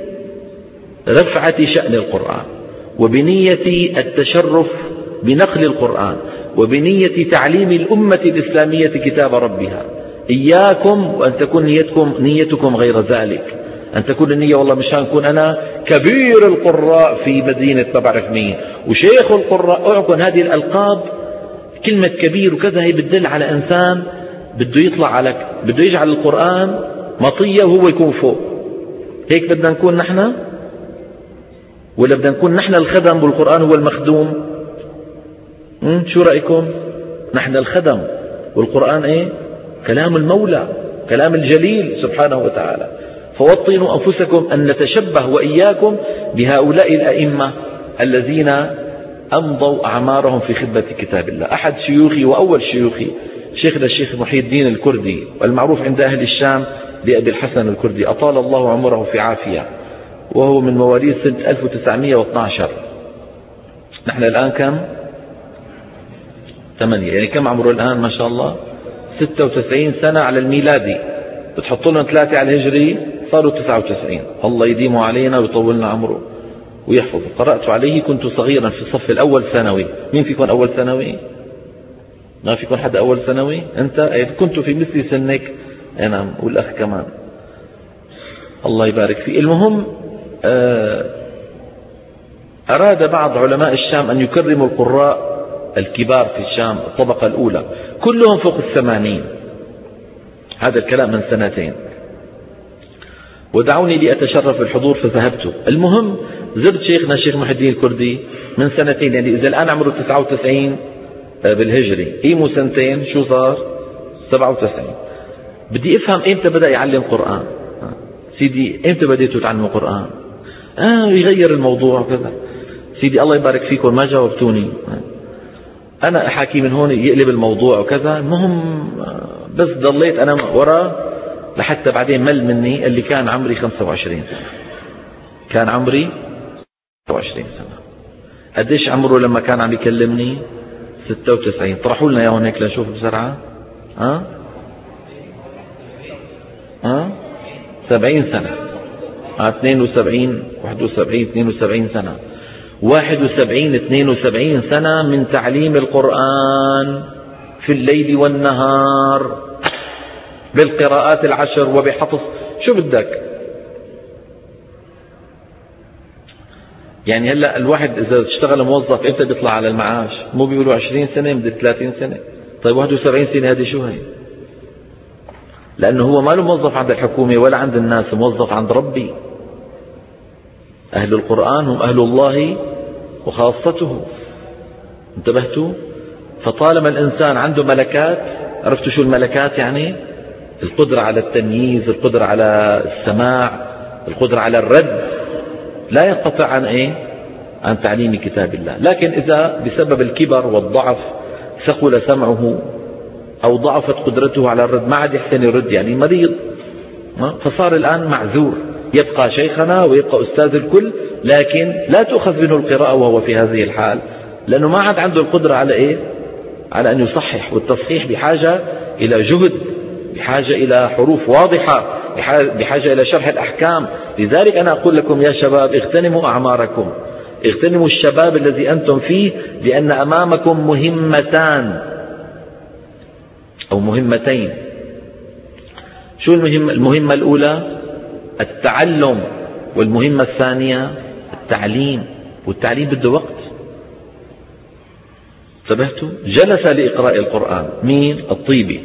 Speaker 1: رفعة شأن القرآن، وبنية التشرف بنقل القرآن، وبنية تعليم الأمة الإسلامية كتاب ربها. إياكم وأن تكون نيتكم غير ذلك، أن تكون النية والله مشان أكون أنا كبير القراء في مدينة ما بعرف مين وشيخ القراء. أعكن هذه الألقاب، كلمة كبير وكذا هي بتدل على إنسان بده يجعل القرآن مطية وهو يكون فوق. هيك بدنا نكون نحن، ولا بدنا نكون نحن الخدم والقرآن هو المخدوم؟ شو رأيكم؟ نحن الخدم والقرآن إيه؟ كلام المولى، كلام الجليل سبحانه وتعالى. فوطنوا أنفسكم أن نتشبه وإياكم بهؤلاء الأئمة الذين أمضوا أعمارهم في خدمة كتاب الله. أحد شيوخي وأول شيوخي شيخنا الشيخ محي الدين الكردي، والمعروف عند أهل الشام بأبي الحسن الكردي، أطال الله عمره في عافية، وهو من مواليد سنة 1912. نحن الآن كم؟ 8، يعني كم عمره الآن؟ ما شاء الله 96 سنة على الميلادي، بتحط لهم 3 على الهجري صاروا 99. الله يديمه علينا ويطولنا عمره ويحفظه. قرأت عليه كنت صغيرا في الصف الأول ثانوي. مين فيكم أول ثانوي؟ ما فيكم حد أول ثانوي؟ أنت كنت في مثل سنك. نعم، والأخ كمان. الله يبارك فيه. المهم أراد بعض علماء الشام أن يكرموا القراء الكبار في الشام، الطبقة الأولى كلهم فوق 80. هذا الكلام من 2 ودعوني لأتشرف الحضور فذهبت. المهم زرت شيخنا الشيخ محي الدين الكردي من 2، يعني إذا الآن عمره 99 بالهجري، قيموا 2 شو صار 97. بدي أفهم إمتى بدأ يعلم قرآن سيدي، إمتى بديتوا تعلموا قرآن؟ يغير الموضوع كذا. سيدي الله يبارك فيكم ما جاوبتوني، أنا أحكي من هون يقلب الموضوع وكذا. المهم بس ضليت أنا وراه لحتى بعدين مل مني. اللي كان عمري 25 سنة، كان عمري 25 سنة. قديش عمره لما كان عم يكلمني؟ 96. طرحوا لنا اياه هيك لنشوف بسرعة. 70 سنة. 72 71 72 سنة. 71 72 سنة من تعليم القرآن في الليل والنهار بالقراءات 10 وبحفظ. شو بدك يعني؟ هلأ الواحد إذا اشتغل موظف إمتى بيطلع على المعاش؟ مو بيقولوا 20 سنة مدة 30 سنة؟ طيب 71 سنة هذه شو هي؟ لأنه هو ما له موظف عند الحكومة ولا عند الناس، موظف عند ربي. أهل القرآن هم أهل الله وخاصته. انتبهتوا؟ فطالما الإنسان عنده ملكات، عرفتوا شو الملكات يعني؟ القدرة على التمييز، القدرة على السماع، القدرة على الرد، لا ينقطع عن عن تعليم كتاب الله. لكن إذا بسبب الكبر والضعف ثقل سمعه أو ضعفت قدرته على الرد، ما عاد يحسن يرد، يعني مريض، فصار الآن معذور. يبقى شيخنا ويبقى أستاذ الكل، لكن لا تؤخذ منه القراءة وهو في هذه الحال، لأنه ما عاد عنده القدرة على على أن يصحح. والتصحيح بحاجة إلى جهد، بحاجة إلى حروف واضحة، بحاجة إلى شرح الأحكام. لذلك أنا أقول لكم يا شباب اغتنموا أعماركم، اغتنموا الشباب الذي أنتم فيه، لأن أمامكم مهمتان أو مهمتين. شو المهمة الأولى؟ التعلم، والمهمة الثانية التعليم، والتعليم بده وقت. انتبهتوا؟ جلس لإقراء القرآن مين؟ الطيبي،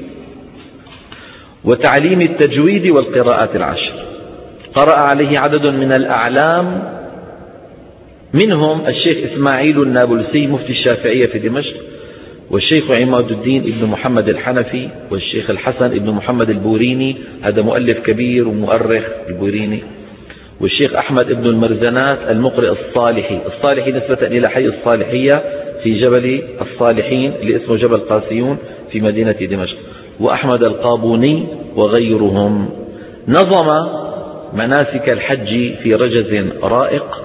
Speaker 1: وتعليم التجويد والقراءات 10. قرأ عليه عدد من الأعلام، منهم الشيخ إسماعيل النابلسي مفتي الشافعية في دمشق، والشيخ عماد الدين ابن محمد الحنفي، والشيخ الحسن ابن محمد البوريني، هذا مؤلف كبير ومؤرخ البوريني، والشيخ أحمد ابن المرزنات المقرئ الصالحي. الصالحي نسبة إلى حي الصالحية في جبل الصالحين اللي اسمه جبل قاسيون في مدينة دمشق، وأحمد القابوني وغيرهم. نظم مناسك الحج في رجز رائق،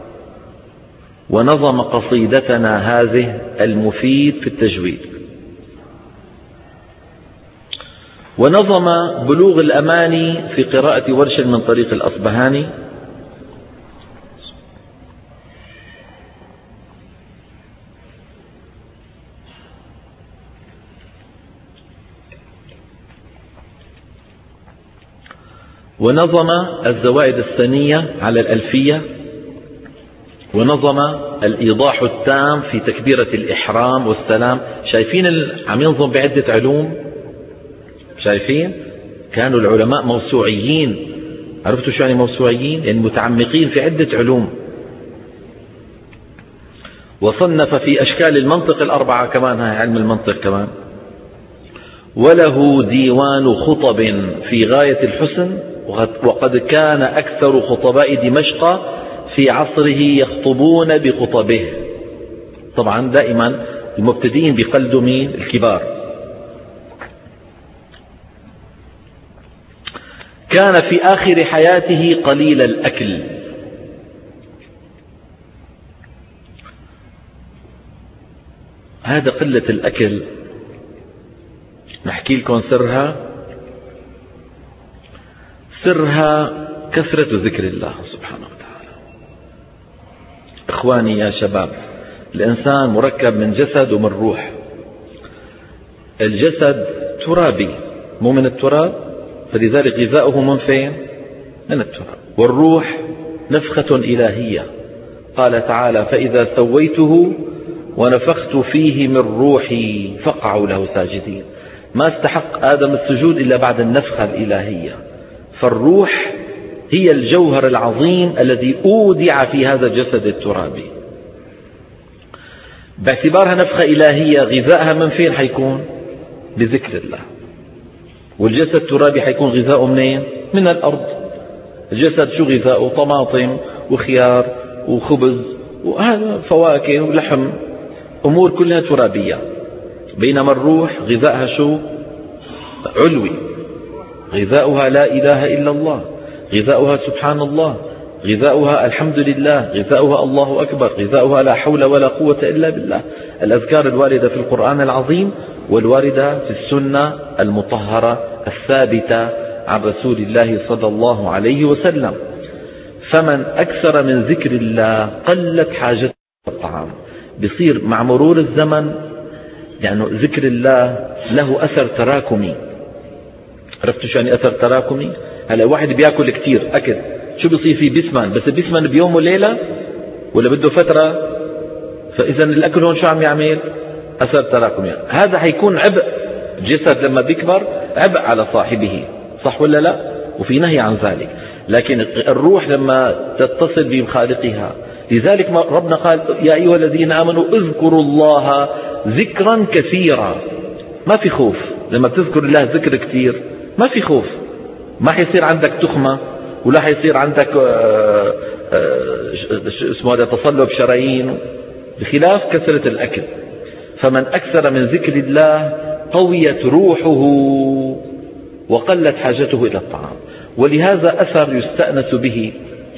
Speaker 1: ونظم قصيدتنا هذه المفيد في التجويد، ونظم بلوغ الأماني في قراءة ورش من طريق الأصبهاني، ونظم الزوائد السنية على الألفية، ونظم الإيضاح التام في تكبيرة الإحرام والسلام. شايفين عم ينظم بعدة علوم؟ شايفين؟ كانوا العلماء موسوعيين. عرفتوا شو يعني موسوعيين؟ يعني متعمقين في عدة علوم. وصنف في أشكال المنطق 4 كمان، هاي علم المنطق كمان. وله ديوان خطب في غاية الحسن، وقد كان أكثر خطباء دمشق في عصره يخطبون بخطبه. طبعا دائما المبتدئين بيقلدوا مين؟ الكبار. كان في آخر حياته قليل الأكل، هذا قلة الأكل نحكي لكم سرها كثرة ذكر الله سبحانه وتعالى. إخواني يا شباب، الإنسان مركب من جسد ومن روح. الجسد ترابي مو من التراب، فلذلك غذاؤه من فين؟ من التراب. والروح نفخة إلهية، قال تعالى: فإذا سويته ونفخت فيه من روحي فقعوا له ساجدين. ما استحق آدم السجود إلا بعد النفخة الإلهية. فالروح هي الجوهر العظيم الذي أودع في هذا الجسد الترابي. باعتبارها نفخة إلهية، غذائها من فين حيكون؟ بذكر الله. والجسد الترابي حيكون غذاؤه منين؟ من الأرض. الجسد شو غذاؤه؟ طماطم وخيار وخبز وهذا فواكه ولحم، أمور كلها ترابية. بينما الروح غذائها شو؟ علوي، غذاؤها لا إله إلا الله، غذاؤها سبحان الله، غذاؤها الحمد لله، غذاؤها الله أكبر، غذاؤها لا حول ولا قوة إلا بالله. الأذكار الواردة في القرآن العظيم والواردة في السنة المطهرة الثابتة عن رسول الله صلى الله عليه وسلم. فمن أكثر من ذكر الله قلت حاجته الطعام. بيصير مع مرور الزمن، يعني ذكر الله له أثر تراكمي. عرفتوا شو يعني أثر تراكمي؟ هلا واحد بياكل كتير أكل، شو بيصير فيه؟ بيسمن. بس بيسمن بيوم وليلة ولا بده فترة؟ فإذا الأكل هون شو عم يعمل؟ أثر تراكمي. هذا حيكون عبء. الجسد لما بيكبر عبء على صاحبه، صح ولا لا؟ وفي نهي عن ذلك. لكن الروح لما تتصل بخالقها، لذلك ربنا قال: يا أيها الذين آمنوا اذكروا الله ذكرا كثيرا. ما في خوف لما بتذكر الله ذكر كثير، ما في خوف. ما حيصير عندك تخمة، ولا حيصير عندك اسمه هذا تصلب شرايين، بخلاف كثرة الأكل. فمن أكثر من ذكر الله قويت روحه وقلت حاجته إلى الطعام. ولهذا أثر يستأنس به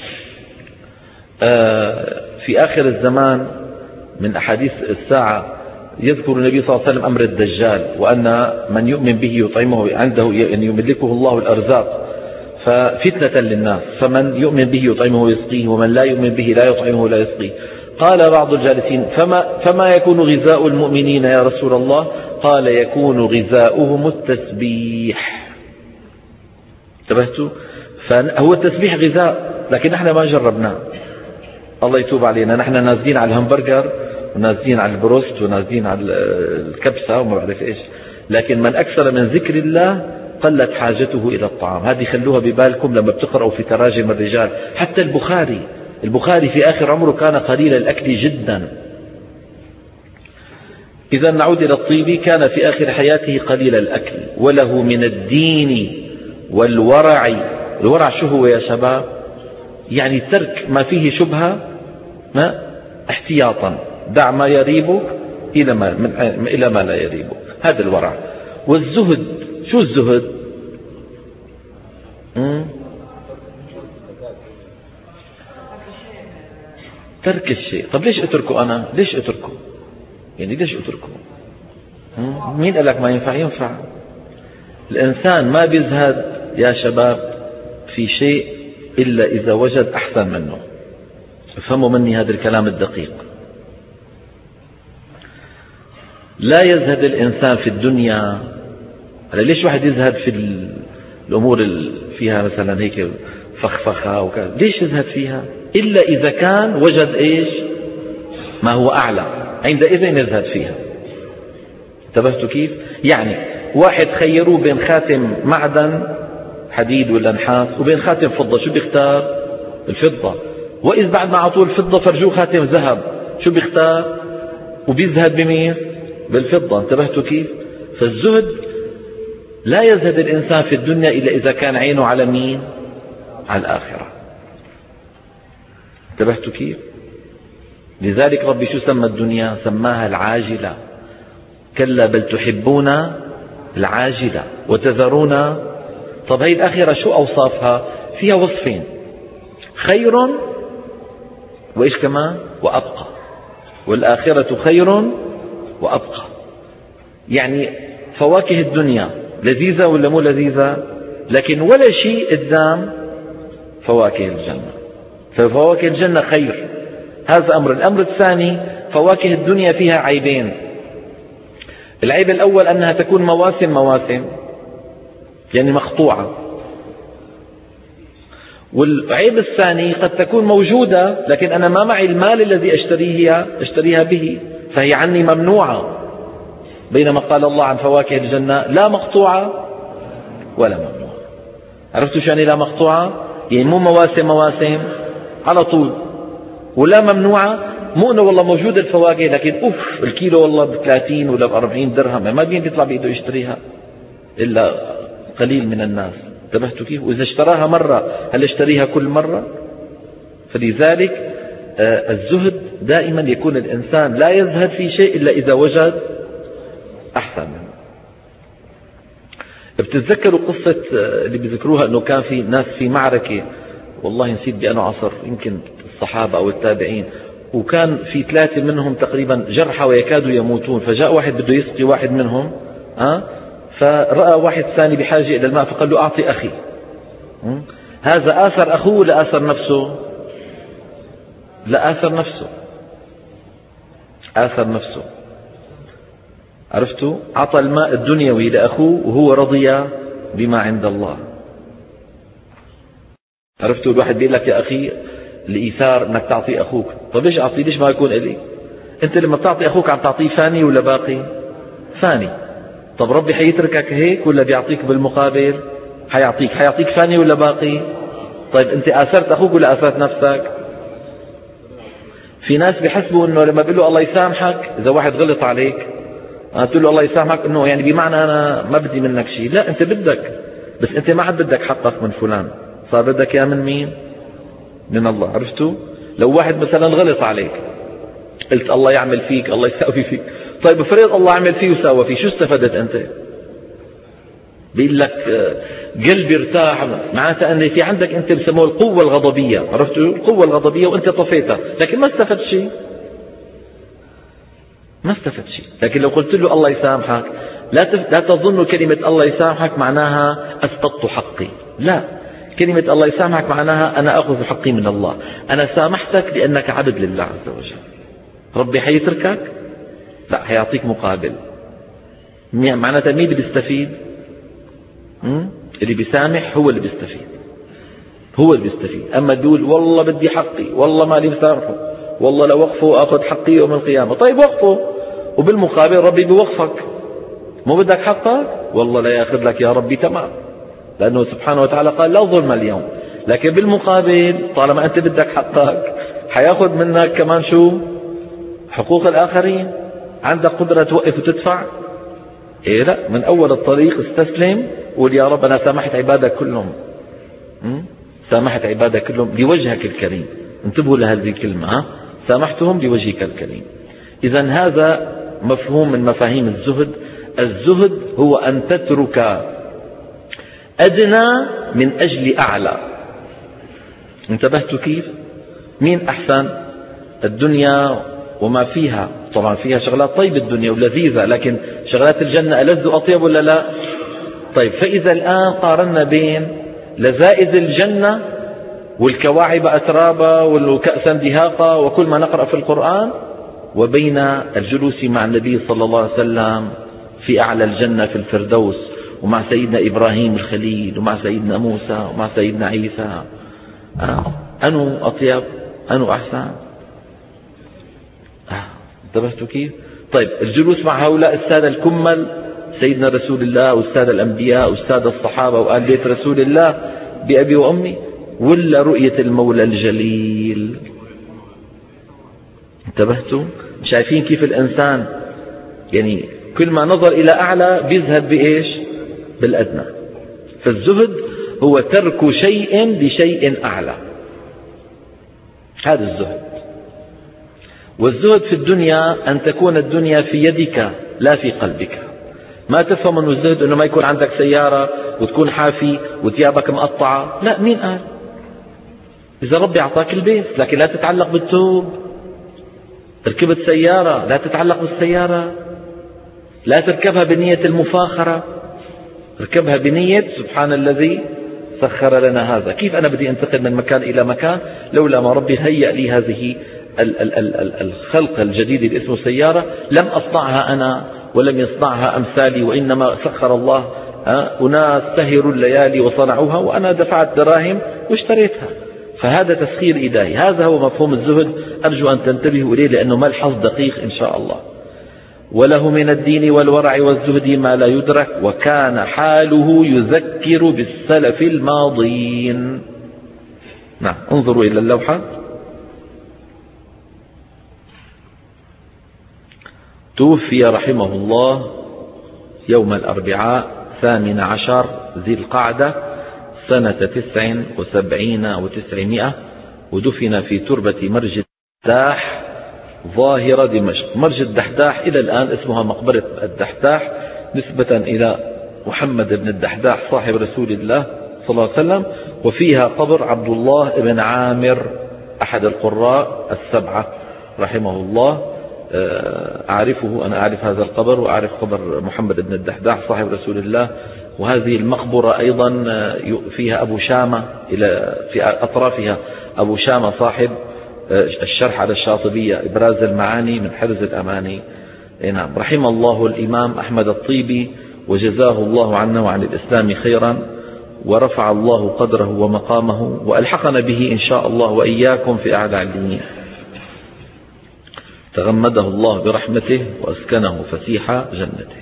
Speaker 1: في آخر الزمان من أحاديث الساعة. يذكر النبي صلى الله عليه وسلم أمر الدجال، وأن من يؤمن به يطعمه عنده، يعني يملكه الله الأرزاق ففتنة للناس، فمن يؤمن به يطعمه ويسقيه، ومن لا يؤمن به لا يطعمه ولا يسقيه. قال بعض الجالسين: فما يكون غذاء المؤمنين يا رسول الله؟ قال: يكون غذاؤهم التسبيح. انتبهتوا؟ فهو التسبيح غذاء، لكن نحن ما جربناه. الله يتوب علينا، نحن نازلين على الهمبرجر ونازلين على البروست ونازلين على الكبسة وما بعرف ايش. لكن من أكثر من ذكر الله قلت حاجته إلى الطعام. هذه خلوها ببالكم لما بتقرأوا في تراجم الرجال. حتى البخاري في آخر عمره كان قليل الأكل جدا. إذا نعود إلى الطيبي، كان في آخر حياته قليل الأكل، وله من الدين والورع. الورع شو هو يا شباب؟ يعني ترك ما فيه شبهة احتياطا. دع ما يريبك إلى ما لا يريبك، هذا الورع. والزهد، شو الزهد؟ ترك الشيء. طب ليش اتركه أنا؟ ليش اتركه؟ يعني ليش اتركه؟ مين قال لك ما ينفع؟ ينفع. الإنسان ما بيزهد يا شباب في شيء إلا إذا وجد أحسن منه. افهموا مني هذا الكلام الدقيق. لا يزهد الإنسان في الدنيا. ليش واحد يزهد في الأمور فيها مثلا هيك فخفخة وكذا؟ ليش يزهد فيها؟ إلا إذا كان وجد إيش؟ ما هو أعلى، عندئذ يزهد فيها. انتبهتوا كيف؟ يعني واحد خيروه بين خاتم معدن حديد ولا نحاس وبين خاتم فضة، شو بيختار؟ الفضة. وإذ بعد ما عطوه الفضة فرجوه خاتم ذهب، شو بيختار؟ وبيزهد بمين؟ بالفضة. انتبهتوا كيف؟ فالزهد لا يزهد الإنسان في الدنيا إلا إذا كان عينه على مين؟ على الآخرة. انتبهتوا كيف؟ لذلك ربي شو سمى الدنيا؟ سماها العاجلة. كلا بل تحبون العاجلة وتذرون. طب هي الآخرة شو أوصافها؟ فيها وصفين: خير وإيش كمان؟ وأبقى. والآخرة خير وأبقى. يعني فواكه الدنيا لذيذة ولا مو لذيذة؟ لكن ولا شيء قدام فواكه الجنة. ففواكه الجنة خير. هذا أمر. الأمر الثاني: فواكه الدنيا فيها عيبين. العيب الأول أنها تكون مواسم، يعني مقطوعة. والعيب الثاني قد تكون موجودة لكن أنا ما معي المال الذي أشتريها به، فهي عني ممنوعة. بينما قال الله عن فواكه الجنة لا مقطوعة ولا ممنوعة. عرفتوا شو يعني لا مقطوعة؟ يعني مو مواسم على طول، ولا ممنوعة مو انه والله موجود الفواكه لكن الكيلو والله ب30 ولا ب40 درهم، ما بيطلع بيده يشتريها إلا قليل من الناس. انتبهتوا كيف؟ وإذا اشتراها مرة هل اشتريها كل مرة؟ فلذلك الزهد دائما يكون الإنسان لا يزهد في شيء إلا إذا وجد أحسن منه. بتتذكروا قصة اللي بيذكروها أنه كان في ناس في معركة، والله نسيت بأنه عصر يمكن الصحابة أو التابعين، وكان في 3 منهم تقريبا جرحى ويكادوا يموتون، فجاء واحد بده يسقي واحد منهم فرأى واحد ثاني بحاجة إلى الماء فقال له أعطي أخي. هذا آثر أخوه ولا آثر نفسه؟ لا، آثر نفسه. عرفتوا؟ أعطى الماء الدنيوي لأخوه وهو رضي بما عند الله. عرفتوا؟ الواحد بيقول لك يا أخي الإيثار أنك تعطي أخوك، طيب ليش أعطي؟ ليش ما يكون إلي؟ أنت لما تعطي أخوك عم تعطيه فاني ولا باقي؟ فاني. طب ربي حيتركك هيك ولا بيعطيك بالمقابل؟ حيعطيك فاني ولا باقي؟ طيب أنت آثرت أخوك ولا آثرت نفسك؟ في ناس بيحسبوا أنه لما بيقول له الله يسامحك، إذا واحد غلط عليك تقول له الله يسامحك أنه يعني بمعنى أنا ما بدي منك شيء. لا، أنت بدك، بس أنت ما عاد بدك حقك من فلان، صار بدك يا من مين؟ من الله. عرفتوا؟ لو واحد مثلا غلط عليك قلت الله يعمل فيك، الله يساوي فيك، طيب افرض الله عمل فيه وساوى فيه، شو استفدت أنت؟ بيقول لك قلبي ارتاح، معناتها أن في عندك أنت بسموه القوة الغضبية. عرفتوا؟ القوة الغضبية وأنت طفيتها، لكن ما استفدت شيء. لكن لو قلت له الله يسامحك، لا تظن كلمة الله يسامحك معناها أسقطت حقي، لا، كلمة الله يسامحك معناها أنا أخذ حقي من الله، أنا سامحتك لأنك عبد لله عز وجل. ربي حيتركك؟ لا، حيعطيك مقابل. معناتها مين اللي بيستفيد؟ اللي بيسامح هو اللي بيستفيد. أما تقول والله بدي حقي، والله ما لي مسامحه، والله لو وقفه أخذ حقي يوم القيامة، طيب وقفه وبالمقابل ربي بيوقفك. مو بدك حقك؟ والله لا يأخذ لك يا ربي، تمام، لأنه سبحانه وتعالى قال لا ظلم اليوم. لكن بالمقابل طالما أنت بدك حقك حياخذ منك كمان شو؟ حقوق الآخرين. عندك قدرة توقف وتدفع؟ إيه لا، من أول الطريق استسلم وقول يا رب أنا سامحت عبادك كلهم، لوجهك الكريم. انتبهوا لهذه الكلمة، سامحتهم لوجهك الكريم. إذا هذا مفهوم من مفاهيم الزهد. الزهد هو أن تترك أدنى من أجل أعلى. انتبهتوا كيف؟ مين أحسن؟ الدنيا وما فيها، طبعا فيها شغلات طيبة الدنيا ولذيذة، لكن شغلات الجنة ألذ وأطيب ولا لا؟ طيب، فإذا الآن قارنا بين لذائذ الجنة والكواعب أترابا والكأسا دهاقا وكل ما نقرأ في القرآن، وبين الجلوس مع النبي صلى الله عليه وسلم في أعلى الجنة في الفردوس، ومع سيدنا إبراهيم الخليل، ومع سيدنا موسى، ومع سيدنا عيسى، أنو أطيب؟ أنو أحسن؟ انتبهتوا كيف؟ طيب، الجلوس مع هؤلاء السادة الكمل، سيدنا رسول الله والسادة الأنبياء والسادة الصحابة وآل بيت رسول الله بأبي وأمي، ولا رؤية المولى الجليل؟ انتبهتوا؟ شايفين كيف الإنسان يعني كل ما نظر إلى أعلى بيزهد بإيش؟ بالأدنى. فالزهد هو ترك شيء لشيء أعلى، هذا الزهد. والزهد في الدنيا أن تكون الدنيا في يدك لا في قلبك. ما تفهم أنه الزهد أنه ما يكون عندك سيارة وتكون حافي وثيابك مقطعة، لا، مين قال؟ إذا ربي أعطاك البيت، لكن لا تتعلق بالثوب. ركبت سيارة، لا تتعلق بالسيارة، لا تركبها بنية المفاخرة، ركبها بنية سبحان الذي سخر لنا هذا. كيف أنا بدي أنتقل من مكان إلى مكان لولا ما ربي هيأ لي هذه الخلق الجديد اللي اسمه سيارة؟ لم أصنعها أنا ولم يصنعها أمثالي، وإنما سخر الله أناس سهروا الليالي وصنعوها، وأنا دفعت دراهم واشتريتها. فهذا تسخير إلهي، هذا هو مفهوم الزهد. أرجو أن تنتبهوا إليه لأنه ملحظ دقيق إن شاء الله. وله من الدين والورع والزهد ما لا يدرك، وكان حاله يذكر بالسلف الماضين. نعم، انظروا إلى اللوحة. توفي رحمه الله يوم الأربعاء 18 ذي القعدة سنة 79 و900، ودفن في تربة مرج الدحداح ظاهرة دمشق. مرج الدحداح إلى الآن اسمها مقبرة الدحداح نسبة إلى محمد بن الدحداح صاحب رسول الله صلى الله عليه وسلم، وفيها قبر عبد الله بن عامر أحد القراء السبعة رحمه الله. أعرفه، أنا أعرف هذا القبر وأعرف قبر محمد بن الدحداح صاحب رسول الله. وهذه المقبرة أيضا فيها أبو شامة، في أطرافها أبو شامة صاحب الشرح على الشاطبية إبراز المعاني من حرز الأماني. نعم، رحم الله الإمام أحمد الطيبي وجزاه الله عنا وعن الإسلام خيرا، ورفع الله قدره ومقامه، وألحقنا به إن شاء الله وإياكم في أعلى عليين. تغمده الله برحمته وأسكنه فسيح جنته.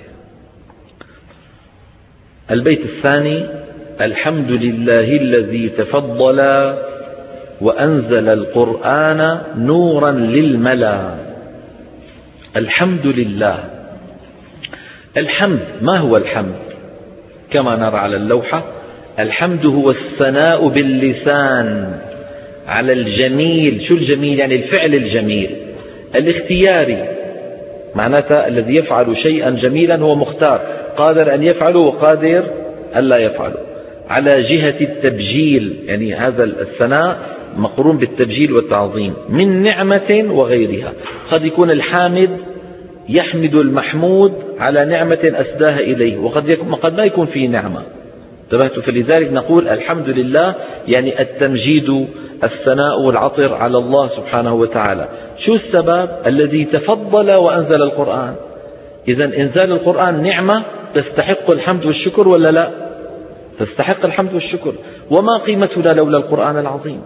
Speaker 1: البيت الثاني: الحمد لله الذي تفضل وأنزل القرآن نورا للملا. الحمد لله. الحمد، ما هو الحمد؟ كما نرى على اللوحة، الحمد هو الثناء باللسان على الجميل. شو الجميل؟ يعني الفعل الجميل الاختياري، معناتها الذي يفعل شيئا جميلا هو مختار، قادر أن يفعله وقادر أن لا يفعله. على جهة التبجيل، يعني هذا الثناء مقرون بالتبجيل والتعظيم من نعمة وغيرها. قد يكون الحامد يحمد المحمود على نعمة أسداها إليه، وقد ما يكون فيه نعمة. انتبهتوا؟ فلذلك نقول الحمد لله، يعني التمجيد، الثناء والعطر على الله سبحانه وتعالى. شو السبب؟ الذي تفضل وأنزل القرآن. إذا إنزال القرآن نعمة تستحق الحمد والشكر ولا لا؟ تستحق الحمد والشكر. وما قيمتنا لولا القرآن العظيم؟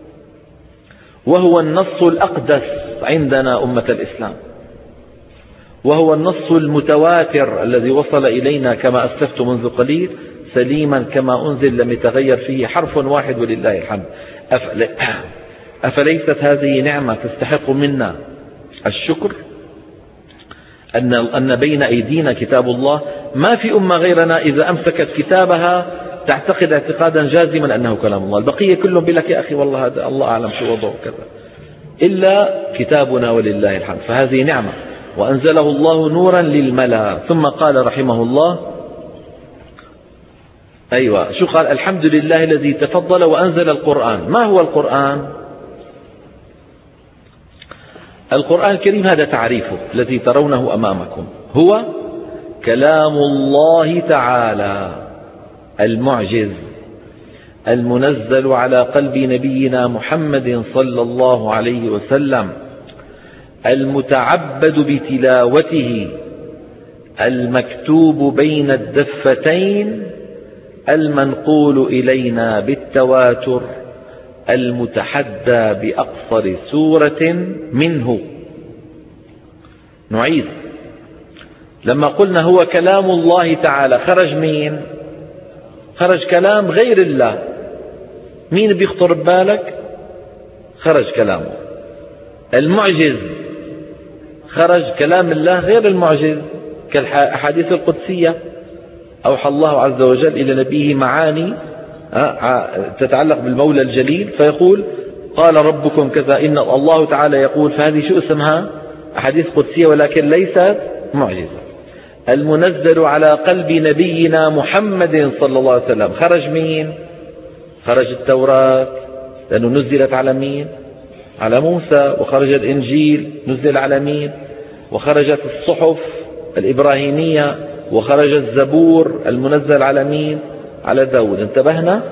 Speaker 1: وهو النص الأقدس عندنا أمة الإسلام، وهو النص المتواتر الذي وصل إلينا كما أسلفت منذ قليل سليما كما أنزل، لم يتغير فيه حرف واحد ولله الحمد. أفليست هذه نعمة تستحق منا الشكر؟ أن بين أيدينا كتاب الله، ما في أمة غيرنا إذا أمسكت كتابها تعتقد اعتقادا جازما أنه كلام الله. البقية كلهم بيقول يا أخي والله هذا الله أعلم شو وضعه كذا، إلا كتابنا ولله الحمد. فهذه نعمة، وأنزله الله نورا للملا. ثم قال رحمه الله، أيوة، شو قال؟ الحمد لله الذي تفضل وأنزل القرآن. ما هو القرآن؟ القرآن الكريم هذا تعريفه الذي ترونه أمامكم، هو كلام الله تعالى المعجز المنزل على قلب نبينا محمد صلى الله عليه وسلم، المتعبد بتلاوته، المكتوب بين الدفتين، المنقول إلينا بالتواتر، المتحدى بأقصر سورة منه. نعيد، لما قلنا هو كلام الله تعالى، خرج مين؟ خرج كلام غير الله. مين بيخطر ببالك؟ خرج كلامه. المعجز، خرج كلام الله غير المعجز، كالأحاديث القدسية. أوحى الله عز وجل إلى نبيه معاني تتعلق بالمولى الجليل، فيقول قال ربكم كذا، إن الله تعالى يقول. فهذه شو اسمها؟ أحاديث قدسية ولكن ليست معجزة. المنزل على قلب نبينا محمد صلى الله عليه وسلم، خرج مين؟ خرج التوراة لأنه نزلت على مين؟ على موسى. وخرج الإنجيل نزل على مين؟ وخرجت الصحف الإبراهيمية، وخرج الزبور المنزل على مين؟ على داود. انتبهنا؟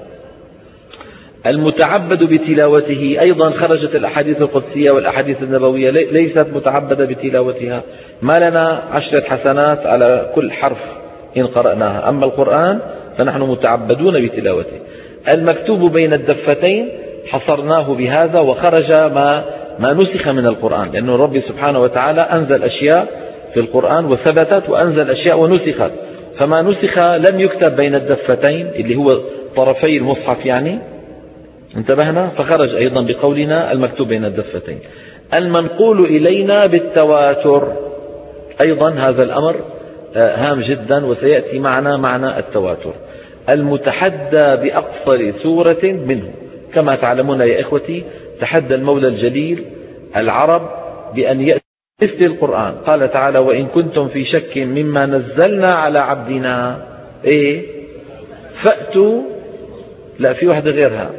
Speaker 1: المتعبد بتلاوته، أيضا خرجت الأحاديث القدسية والأحاديث النبوية ليست متعبدة بتلاوتها. ما لنا 10 حسنات على كل حرف إن قرأناها، أما القرآن فنحن متعبدون بتلاوته. المكتوب بين الدفتين حصرناه بهذا، وخرج ما نسخ من القرآن، لأنه رب سبحانه وتعالى أنزل أشياء في القرآن وثبتت، وأنزل أشياء ونسخت، فما نسخ لم يكتب بين الدفتين اللي هو طرفي المصحف يعني، انتبهنا، فخرج أيضا بقولنا المكتوب بين الدفتين. المنقول إلينا بالتواتر أيضا هذا الأمر هام جدا، وسيأتي معنا معنى التواتر. المتحدى بأقصر سورة منه، كما تعلمون يا إخوتي تحدى المولى الجليل العرب بأن يأتي مثل القرآن. قال تعالى: وإن كنتم في شك مما نزلنا على عبدنا فأتوا، لا في واحدة غيرها،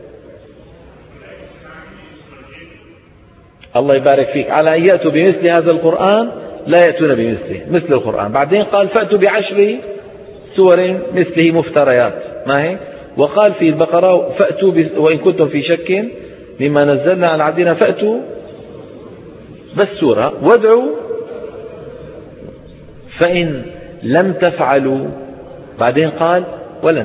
Speaker 1: الله يبارك فيك، على أن يأتوا بمثل هذا القرآن لا يأتون بمثله مثل القرآن. بعدين قال: فأتوا ب10 سور مثله مفتريات، ما هي؟ وقال في البقرة: فأتوا وإن كنتم في شك مما نزلنا على عبدنا فأتوا بس سورة وادعوا فإن لم تفعلوا. بعدين قال: ولن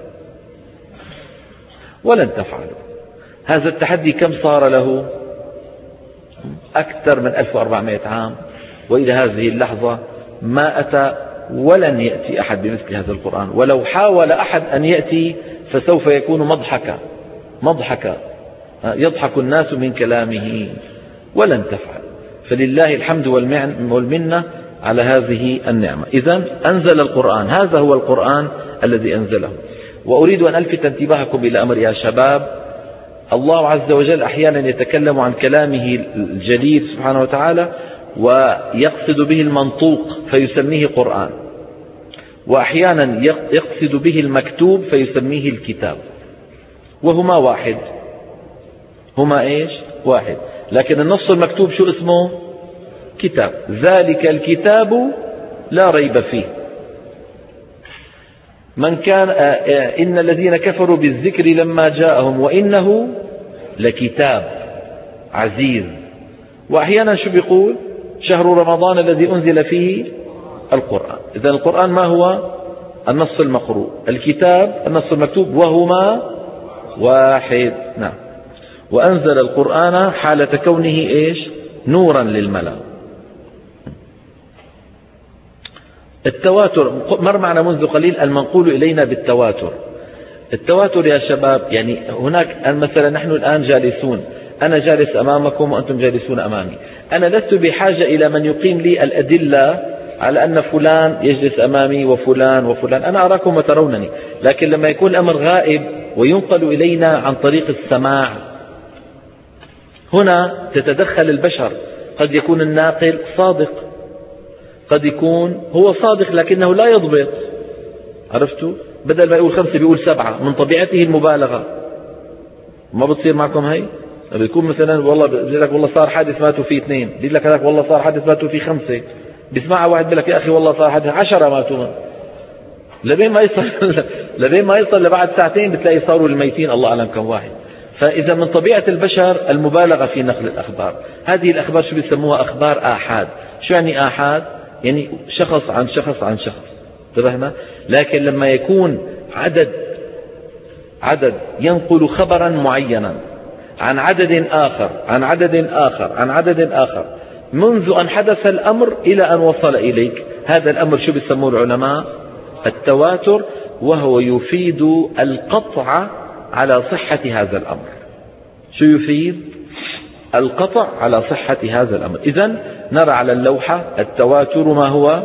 Speaker 1: تفعلوا. هذا التحدي كم صار له؟ أكثر من 1400 عام، وإلى هذه اللحظة ما أتى ولن يأتي أحد بمثل هذا القرآن، ولو حاول أحد أن يأتي فسوف يكون مضحكا يضحك الناس من كلامه. ولن تفعل. فلله الحمد والمنة على هذه النعمة. إذن أنزل القرآن، هذا هو القرآن الذي أنزله. وأريد أن ألفت انتباهكم إلى أمر يا شباب، الله عز وجل أحيانا يتكلم عن كلامه الجليل سبحانه وتعالى ويقصد به المنطوق فيسميه قرآن، وأحيانا يقصد به المكتوب فيسميه الكتاب، وهما واحد. هما واحد، لكن النص المكتوب شو اسمه؟ كتاب. ذلك الكتاب لا ريب فيه. من كان إن الذين كفروا بالذكر لما جاءهم وإنه لكتاب عزيز. وأحيانا شو بيقول؟ شهر رمضان الذي أنزل فيه القرآن. إذن القرآن ما هو؟ النص المقروء، الكتاب النص المكتوب، وهما واحد. نعم. وأنزل القرآن حالة كونه نورا للملأ. التواتر مر معنا منذ قليل، المنقول إلينا بالتواتر. التواتر يا شباب يعني هناك مثلا نحن الآن جالسون، أنا جالس أمامكم وأنتم جالسون أمامي، أنا لست بحاجة إلى من يقيم لي الأدلة على أن فلان يجلس أمامي وفلان وفلان، أنا أراكم وترونني. لكن لما يكون الأمر غائب وينقل إلينا عن طريق السماع، هنا تتدخل البشر. قد يكون الناقل صادق، قد يكون هو صادق لكنه لا يضبط، عرفتوا؟ بدل ما يقول 5 بيقول 7، من طبيعته المبالغة. ما بتصير معكم هاي؟ بيكون مثلا والله بيقول لك والله صار حادث ماتوا فيه 2، بيقول لك هذاك والله صار حادث ماتوا فيه 5، بيسمعها واحد بيقول لك يا أخي والله صار حادث 10 ماتوا. لبين ما يصل لبعد ساعتين بتلاقي صاروا الميتين الله أعلم كم واحد. فإذا من طبيعة البشر المبالغة في نقل الأخبار. هذه الأخبار شو بيسموها؟ أخبار آحاد. شو يعني آحاد؟ يعني شخص عن شخص عن شخص، انتبهنا؟ لكن لما يكون عدد ينقل خبرا معينا عن عدد آخر عن عدد آخر عن عدد آخر منذ أن حدث الأمر إلى أن وصل إليك، هذا الأمر شو بيسموه العلماء؟ التواتر، وهو يفيد القطع على صحة هذا الأمر. شو يفيد؟ القطع على صحة هذا الأمر. إذن نرى على اللوحة التواتر ما هو؟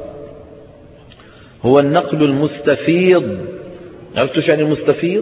Speaker 1: هو النقل المستفيض. عرفتوا شو يعني المستفيض؟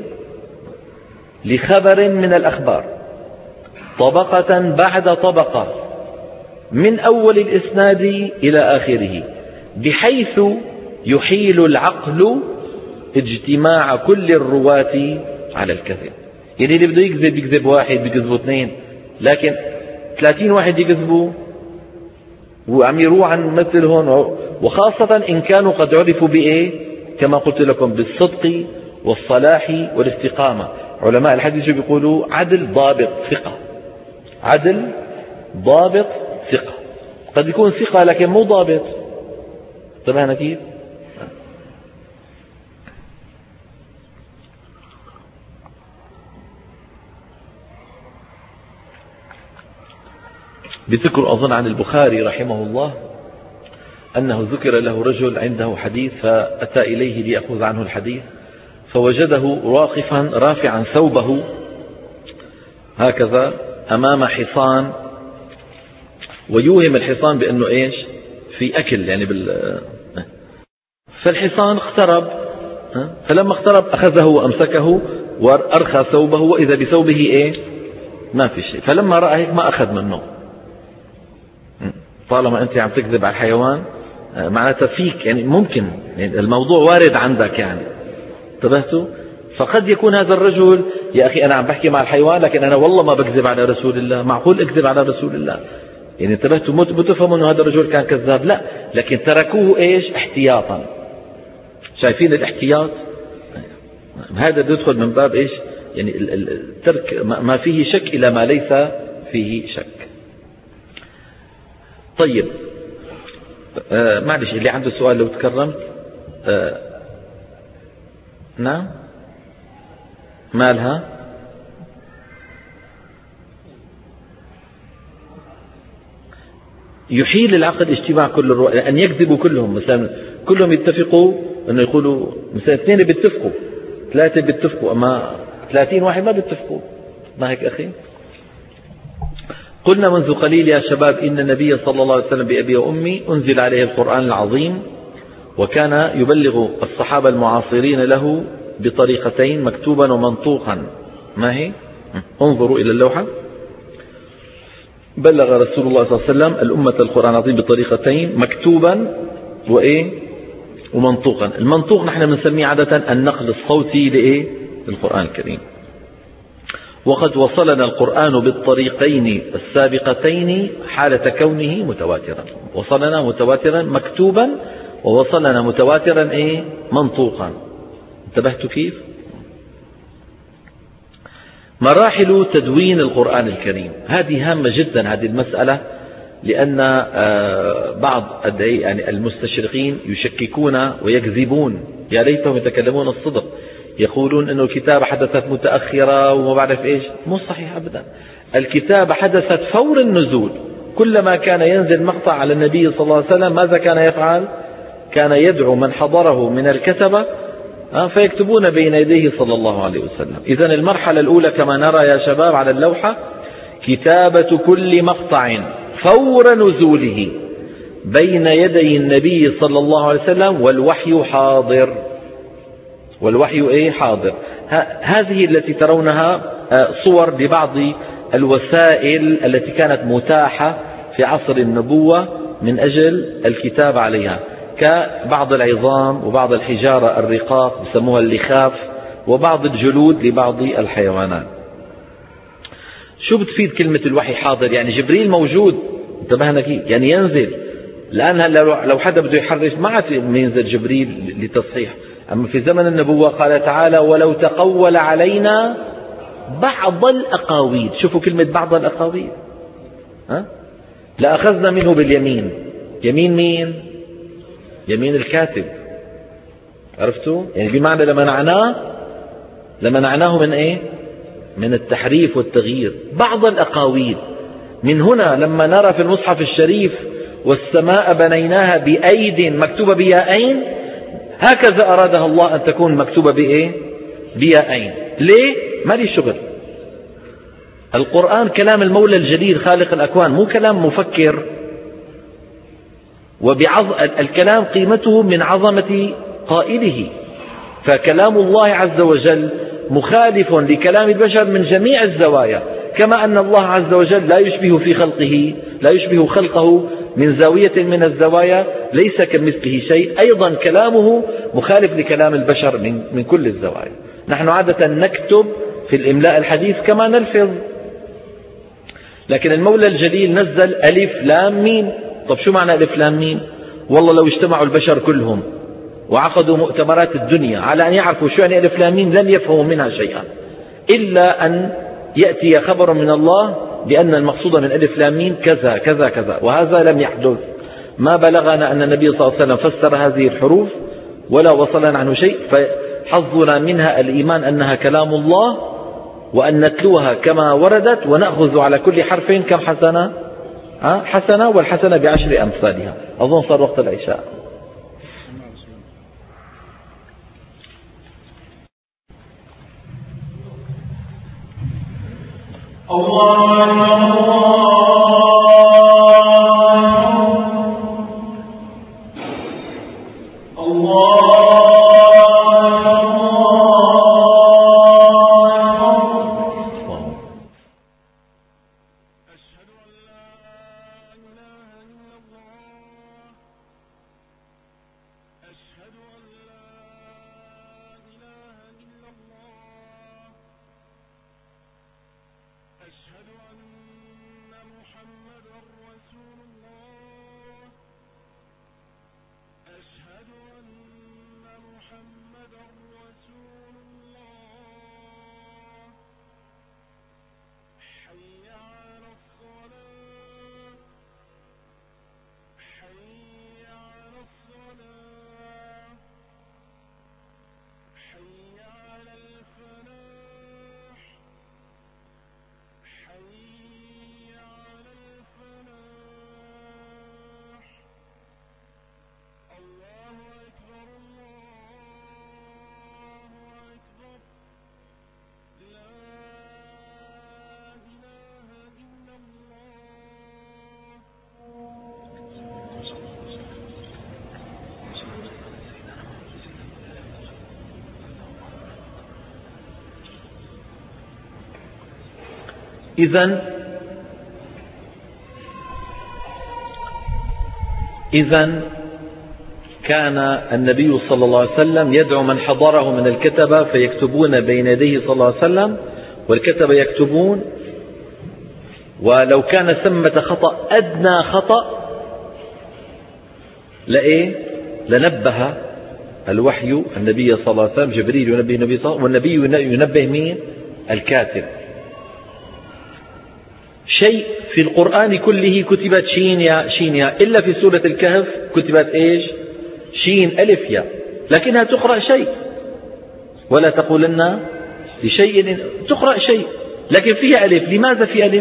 Speaker 1: لخبر من الأخبار طبقة بعد طبقة من أول الإسناد إلى آخره، بحيث يحيل العقل اجتماع كل الرواة على الكذب. يعني اللي بده يكذب 1 بيكذبوا 2، لكن 30 واحد يكذبوا وعم يروح عن مثلهم، وخاصة إن كانوا قد عرفوا كما قلت لكم بالصدق والصلاح والاستقامة. علماء الحديث بيقولوا عدل ضابط ثقة، عدل ضابط ثقة. قد يكون ثقة لكن مو ضابط. طبعا كيف؟ بذكر أظن عن البخاري رحمه الله أنه ذكر له رجل عنده حديث فأتى إليه ليأخذ عنه الحديث، فوجده واقفا رافعا ثوبه هكذا أمام حصان، ويوهم الحصان بأنه إيش في أكل يعني فالحصان اقترب، فلما اقترب أخذه وأمسكه وأرخى ثوبه، وإذا بثوبه إيه ما في شيء. فلما رأى هيك ما أخذ منه. طالما أنت عم تكذب على الحيوان معناتها فيك يعني ممكن يعني الموضوع وارد عندك يعني، انتبهتوا؟ فقد يكون هذا الرجل يا أخي أنا عم بحكي مع الحيوان لكن أنا والله ما بكذب على رسول الله، معقول أكذب على رسول الله؟ يعني انتبهتوا؟ بتفهموا أنه هذا الرجل كان كذاب؟ لا، لكن تركوه إيش احتياطا. شايفين الاحتياط؟ هذا يدخل من باب إيش يعني الترك ما فيه شك إلى ما ليس فيه شك. طيب معلش اللي عنده سؤال لو تكرمت. نعم مالها؟ يحيل العقد اجتماع كل الرؤى أن يكذبوا كلهم، مثلا كلهم يتفقوا أنه يقولوا مثلا 2 بيتفقوا 3 بيتفقوا، أما 30 واحد ما بيتفقوا، ما هيك أخي؟ قلنا منذ قليل يا شباب إن النبي صلى الله عليه وسلم بأبي وأمي أنزل عليه القرآن العظيم، وكان يبلغ الصحابة المعاصرين له بطريقتين مكتوبا ومنطوقا. ما هي؟ انظروا إلى اللوحة. بلغ رسول الله صلى الله عليه وسلم الأمة القرآن العظيم بطريقتين مكتوبا وإيه ومنطوقا. المنطوق نحن بنسميه عادة النقل الصوتي لإيه للقرآن الكريم. وقد وصلنا القرآن بالطريقين السابقتين حالة كونه متواترا، وصلنا متواترا مكتوبا ووصلنا متواترا إيه منطوقا. انتبهتوا كيف؟ مراحل تدوين القرآن الكريم هذه هامة جدا هذه المسألة، لأن بعض يعني المستشرقين يشككون ويكذبون، يا ليتهم يتكلمون الصدق، يقولون أن الكتابة حدثت متأخرة وما بعرف إيش. مو صحيح أبدا. الكتابة حدثت فور النزول، كلما كان ينزل مقطع على النبي صلى الله عليه وسلم ماذا كان يفعل؟ كان يدعو من حضره من الكتبة فيكتبون بين يديه صلى الله عليه وسلم. إذن المرحلة الأولى كما نرى يا شباب على اللوحة كتابة كل مقطع فور نزوله بين يدي النبي صلى الله عليه وسلم والوحي حاضر. والوحي إيه حاضر. هذه التي ترونها صور لبعض الوسائل التي كانت متاحة في عصر النبوة من أجل الكتاب عليها، كبعض العظام وبعض الحجارة الرقاق يسموها اللخاف، وبعض الجلود لبعض الحيوانات. شو بتفيد كلمة الوحي حاضر؟ يعني جبريل موجود، انتبهنا كيف؟ يعني ينزل الآن. لو حدا بده يحرف ما عاد ينزل جبريل لتصحيح. أما في زمن النبوة قال تعالى ولو تقول علينا بعض الأقاويل. شوفوا كلمة بعض الأقاويل، لأخذنا منه باليمين. يمين مين؟ يمين الكاتب. عرفتوا؟ يعني بمعنى لمنعناه من ايه؟ من التحريف والتغيير. بعض الأقاويل. من هنا لما نرى في المصحف الشريف والسماء بنيناها بأيد مكتوبة بياءين، هكذا أرادها الله أن تكون مكتوبة بإيه؟ بياءين. ليه؟ ما لي شغل. القرآن كلام المولى الجليل خالق الأكوان، مو كلام مفكر. الكلام قيمته من عظمة قائله. فكلام الله عز وجل مخالف لكلام البشر من جميع الزوايا، كما أن الله عز وجل لا يشبه خلقه من زاوية من الزوايا، ليس كمثله شيء. أيضا كلامه مخالف لكلام البشر من كل الزوايا. نحن عادة نكتب في الإملاء الحديث كما نلفظ، لكن المولى الجليل نزل ألف لام ميم. طب شو معنى ألف لام ميم؟ والله لو اجتمعوا البشر كلهم وعقدوا مؤتمرات الدنيا على أن يعرفوا شو يعني ألف لام ميم لن يفهموا منها شيئا، إلا أن يأتي خبر من الله بأن المقصود من ألف لام ميم كذا كذا كذا، وهذا لم يحدث. ما بلغنا أن النبي صلى الله عليه وسلم فسر هذه الحروف ولا وصلنا عنه شيء. فحظنا منها الإيمان أنها كلام الله، وأن نتلوها كما وردت ونأخذ على كل حرف كم حسنة؟ حسنة والحسنة ب10 أمثالها. أظن صار وقت العشاء. إذن كان النبي صلى الله عليه وسلم يدعو من حضره من الكتبة فيكتبون بين يديه صلى الله عليه وسلم، والكتبة يكتبون، ولو كان ثمة خطأ أدنى خطأ لنبه الوحي النبي صلى الله عليه وسلم، جبريل ينبه النبي صلى الله عليه وسلم، والنبي ينبه مين؟ الكاتب. شيء في القرآن كله كتبت شين يا إلا في سورة الكهف كتبت شين ألف يا، لكنها تقرأ شيء. ولا تقولن لشيء، تقرأ شيء لكن فيها ألف. لماذا في ألف؟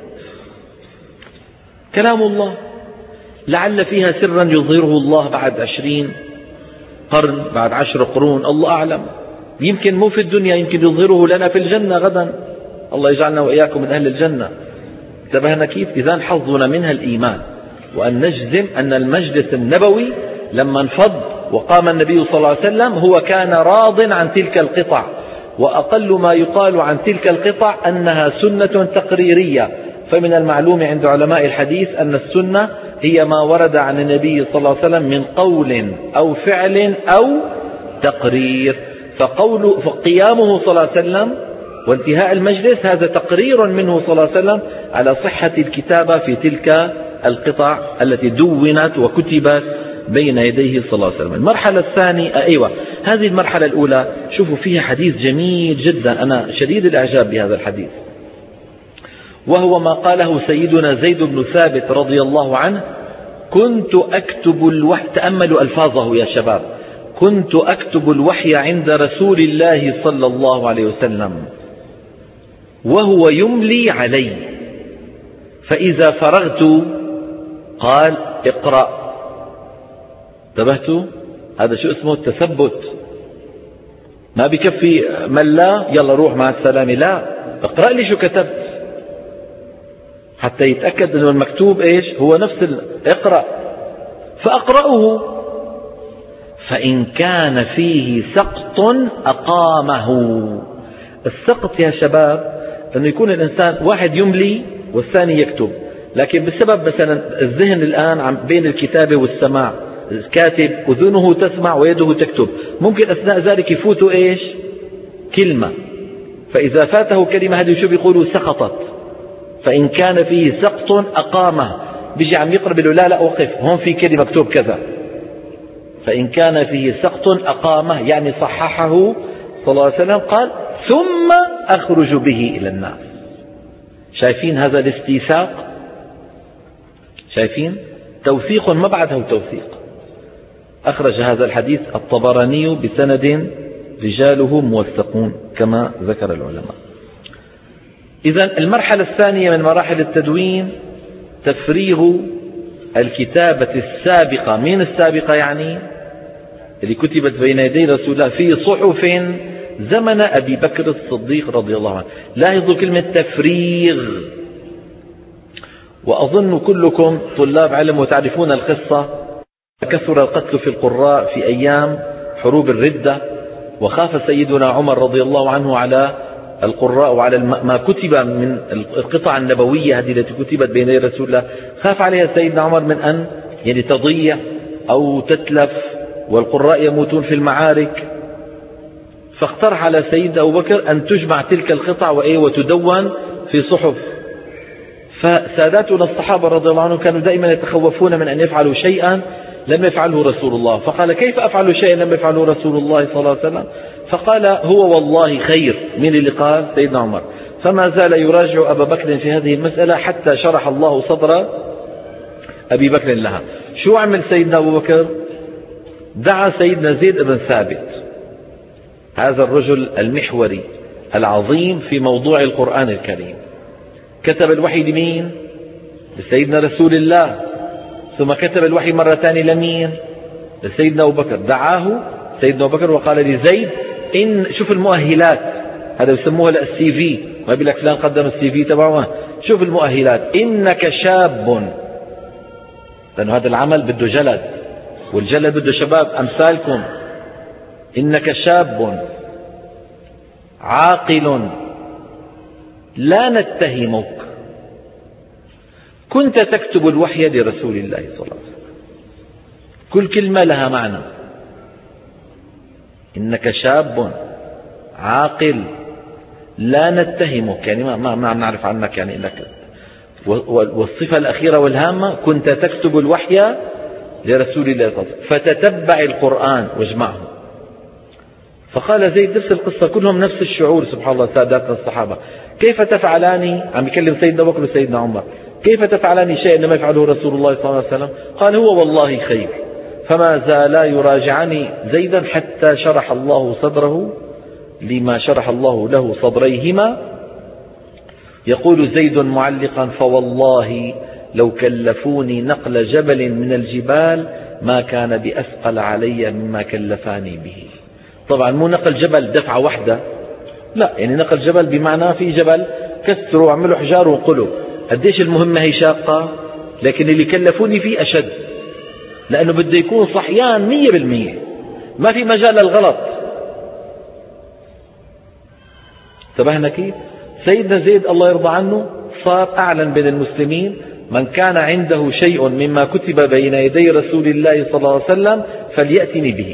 Speaker 1: كلام الله، لعل فيها سرا يظهره الله بعد 20 قرن، بعد 10 قرون، الله أعلم. يمكن مو في الدنيا، يمكن يظهره لنا في الجنة غدا. الله يجعلنا وإياكم من أهل الجنة. انتبهنا كيف؟ إذن حظنا منها الإيمان، وأن نجزم أن المجلس النبوي لما انفض وقام النبي صلى الله عليه وسلم هو كان راض عن تلك القطع، وأقل ما يقال عن تلك القطع أنها سنة تقريرية. فمن المعلوم عند علماء الحديث أن السنة هي ما ورد عن النبي صلى الله عليه وسلم من قول أو فعل أو تقرير. فقيامه صلى الله عليه وسلم وانتهاء المجلس هذا تقرير منه صلى الله عليه وسلم على صحة الكتابة في تلك القطع التي دونت وكتبت بين يديه صلى الله عليه وسلم. المرحلة الثانية هذه المرحلة الأولى شوفوا فيها حديث جميل جدا، أنا شديد الإعجاب بهذا الحديث، وهو ما قاله سيدنا زيد بن ثابت رضي الله عنه: كنت أكتب الوحي، تأملوا ألفاظه يا شباب، كنت أكتب الوحي عند رسول الله صلى الله عليه وسلم وهو يملي علي، فإذا فرغت قال: اقرأ. انتبهتوا؟ هذا شو اسمه؟ التثبت. ما بكفي ملا يلا روح مع السلامة، لا، اقرأ لي شو كتبت حتى يتأكد أنه المكتوب هو نفس اقرأ. فأقرأه، فإن كان فيه سقط أقامه. السقط يا شباب أنه يكون الإنسان واحد يملي والثاني يكتب، لكن بسبب مثلا الذهن الآن بين الكتابة والسماع، الكاتب أذنه تسمع ويده تكتب، ممكن أثناء ذلك يفوتوا كلمة، فإذا فاته كلمة هذه شو بيقولوا؟ سقطت. فإن كان فيه سقط أقامه، بيجي عم يقرأ بيقول لا وقف، هون في كلمة مكتوب كذا. فإن كان فيه سقط أقامه، يعني صححه صلى الله عليه وسلم، قال: ثم أخرج به إلى الناس. شايفين هذا الاستيثاق؟ شايفين؟ توثيق ما بعده توثيق. أخرج هذا الحديث الطبراني بسند رجاله موثقون كما ذكر العلماء. إذن المرحلة الثانية من مراحل التدوين تفريغ الكتابة السابقة. من السابقة يعني اللي كتبت بين يدي رسول الله في صحف زمن أبي بكر الصديق رضي الله عنه. لاحظوا كلمة تفريغ. وأظن كلكم طلاب علم وتعرفون القصة. كثر القتل في القراء في أيام حروب الردة، وخاف سيدنا عمر رضي الله عنه على القراء وعلى ما كتب من القطع النبوية هذه التي كتبت بين يدي رسول الله، خاف عليها سيدنا عمر من أن تضيع أو تتلف والقراء يموتون في المعارك، فاقترح على سيدنا أبو بكر أن تجمع تلك القطع وتدون في صحف. فساداتنا الصحابة رضي الله عنهم كانوا دائما يتخوفون من أن يفعلوا شيئا لم يفعله رسول الله، فقال كيف أفعل شيئا لم يفعله رسول الله صلى الله عليه وسلم؟ فقال هو والله خير. من اللي قال؟ سيدنا عمر. فما زال يراجع أبا بكر في هذه المسألة حتى شرح الله صدر أبي بكر لها. شو عمل سيدنا أبو بكر؟ دعا سيدنا زيد بن ثابت، هذا الرجل المحوري العظيم في موضوع القرآن الكريم. كتب الوحي لمين؟ لسيدنا رسول الله، ثم كتب الوحي مرة ثانية لمين؟ لسيدنا أبو بكر. دعاه سيدنا أبو بكر وقال لزيد شوف المؤهلات، هذا يسموها السي في، ما بيقول لك فلان قدم السي في تبعه، شوف المؤهلات، إنك شاب، لأنه هذا العمل بده جلد، والجلد بده شباب أمثالكم. إنك شاب عاقل لا نتهمك، كنت تكتب الوحي لرسول الله صلى الله عليه وسلم. كل كلمة لها معنى. إنك شاب عاقل لا نتهمك، يعني ما نعرف عنك يعني إنك. والصفة الأخيرة والهامة كنت تكتب الوحي لرسول الله صلى الله عليه وسلم فتتبع القرآن واجمعه. فقال زيد نفس القصة، كلهم نفس الشعور. سبحان الله ساداتنا الصحابة، كيف تفعلان؟ عم يكلم سيدنا أبو بكر وسيدنا عمر، كيف تفعلان شيئا لم يفعله رسول الله صلى الله عليه وسلم؟ قال هو والله خير. فما زالا يراجعان زيدا حتى شرح الله صدره لما شرح الله له صدريهما. يقول زيد معلقا فوالله لو كلفوني نقل جبل من الجبال ما كان بأثقل علي مما كلفاني به. طبعا مو نقل جبل دفعة واحدة، لا، يعني نقل جبل بمعنى في جبل كسروا وعملوا حجار وقلوا. قديش المهمة هي شاقة، لكن اللي كلفوني فيه أشد، لأنه بده يكون صحيان 100%، ما في مجال للغلط. انتبهنا كيف؟ سيدنا زيد الله يرضى عنه صار أعلن بين المسلمين من كان عنده شيء مما كتب بين يدي رسول الله صلى الله عليه وسلم فليأتني به.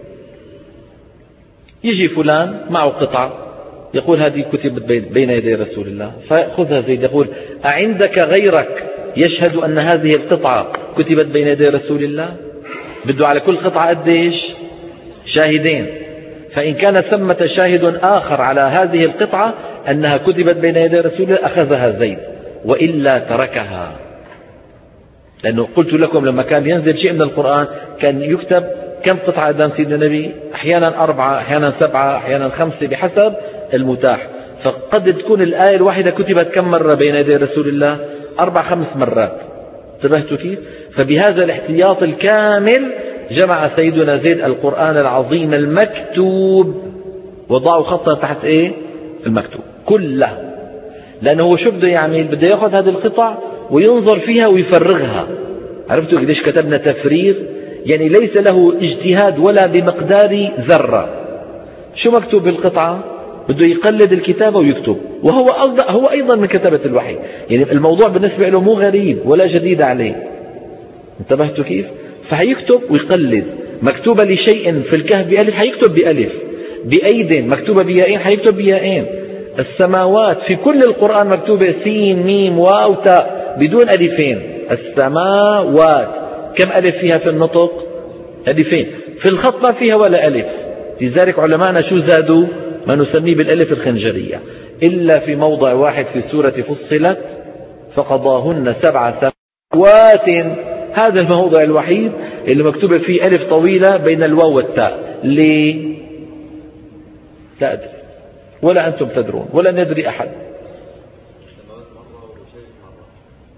Speaker 1: يجي فلان معه قطعة يقول هذه كتبت بين يدي رسول الله، فيأخذها زيد يقول أعندك غيرك يشهد أن هذه القطعة كتبت بين يدي رسول الله؟ بده على كل قطعة قديش؟ شاهدين. فإن كان ثمة شاهد آخر على هذه القطعة أنها كتبت بين يدي رسول الله أخذها زيد، وإلا تركها. لأنه قلت لكم لما كان ينزل شيء من القرآن كان يكتب كم قطعة قدام سيدنا النبي؟ أحيانا 4، أحيانا 7، أحيانا 5 بحسب المتاح. فقد تكون الآية الواحدة كتبت كم مرة بين يدي رسول الله؟ 4-5 مرات. انتبهتوا كيف؟ فبهذا الاحتياط الكامل جمع سيدنا زيد القرآن العظيم المكتوب، وضعوا خطا تحت ايه؟ المكتوب كله. لأنه هو شو بده يعمل؟ بده يأخذ هذه القطع وينظر فيها ويفرغها. عرفتوا قديش كتبنا تفريغ؟ يعني ليس له اجتهاد ولا بمقدار ذرة. شو مكتوب بالقطعة؟ بده يقلد الكتابة ويكتب، وهو أيضا من كتابة الوحي. يعني الموضوع بالنسبة له مو غريب ولا جديد عليه. انتبهتوا كيف؟ فهيكتب ويقلد. مكتوبة لشيء في الكهف بألف هيكتب بألف، بأيد مكتوبة بيائين هيكتب بيائين. السماوات في كل القرآن مكتوبة سين ميم واو تاء بدون ألفين. السماوات كم ألف فيها في النطق؟ ألفين. في الخط ما فيها ولا ألف. لذلك علماءنا شو زادوا؟ ما نسميه بالألف الخنجرية، إلا في موضع واحد في سورة فصلت فقضاهن 7 سماوات. هذا الموضع الوحيد اللي مكتوبة فيه ألف طويلة بين الواو والتاء. ليه؟ لا أدري، ولا أنتم تدرون، ولا ندري أحد.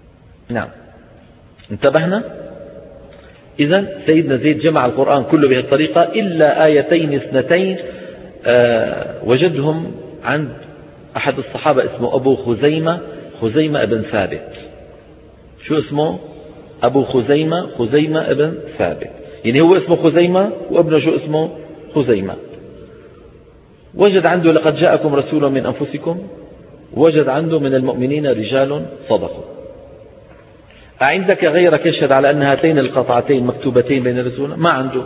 Speaker 1: نعم، انتبهنا؟ إذن سيدنا زيد جمع القرآن كله بهذه الطريقة إلا آيتين اثنتين وجدهم عند أحد الصحابة اسمه أبو خزيمة ابن ثابت. شو اسمه؟ أبو خزيمة ابن ثابت، يعني هو اسمه خزيمة وابنه شو اسمه؟ خزيمة. وجد عنده لقد جاءكم رسول من أنفسكم، وجد عنده من المؤمنين رجال صدقوا. أعندك غيرك يشهد على أن هاتين القطعتين مكتوبتين بين الرسول؟ ما عنده.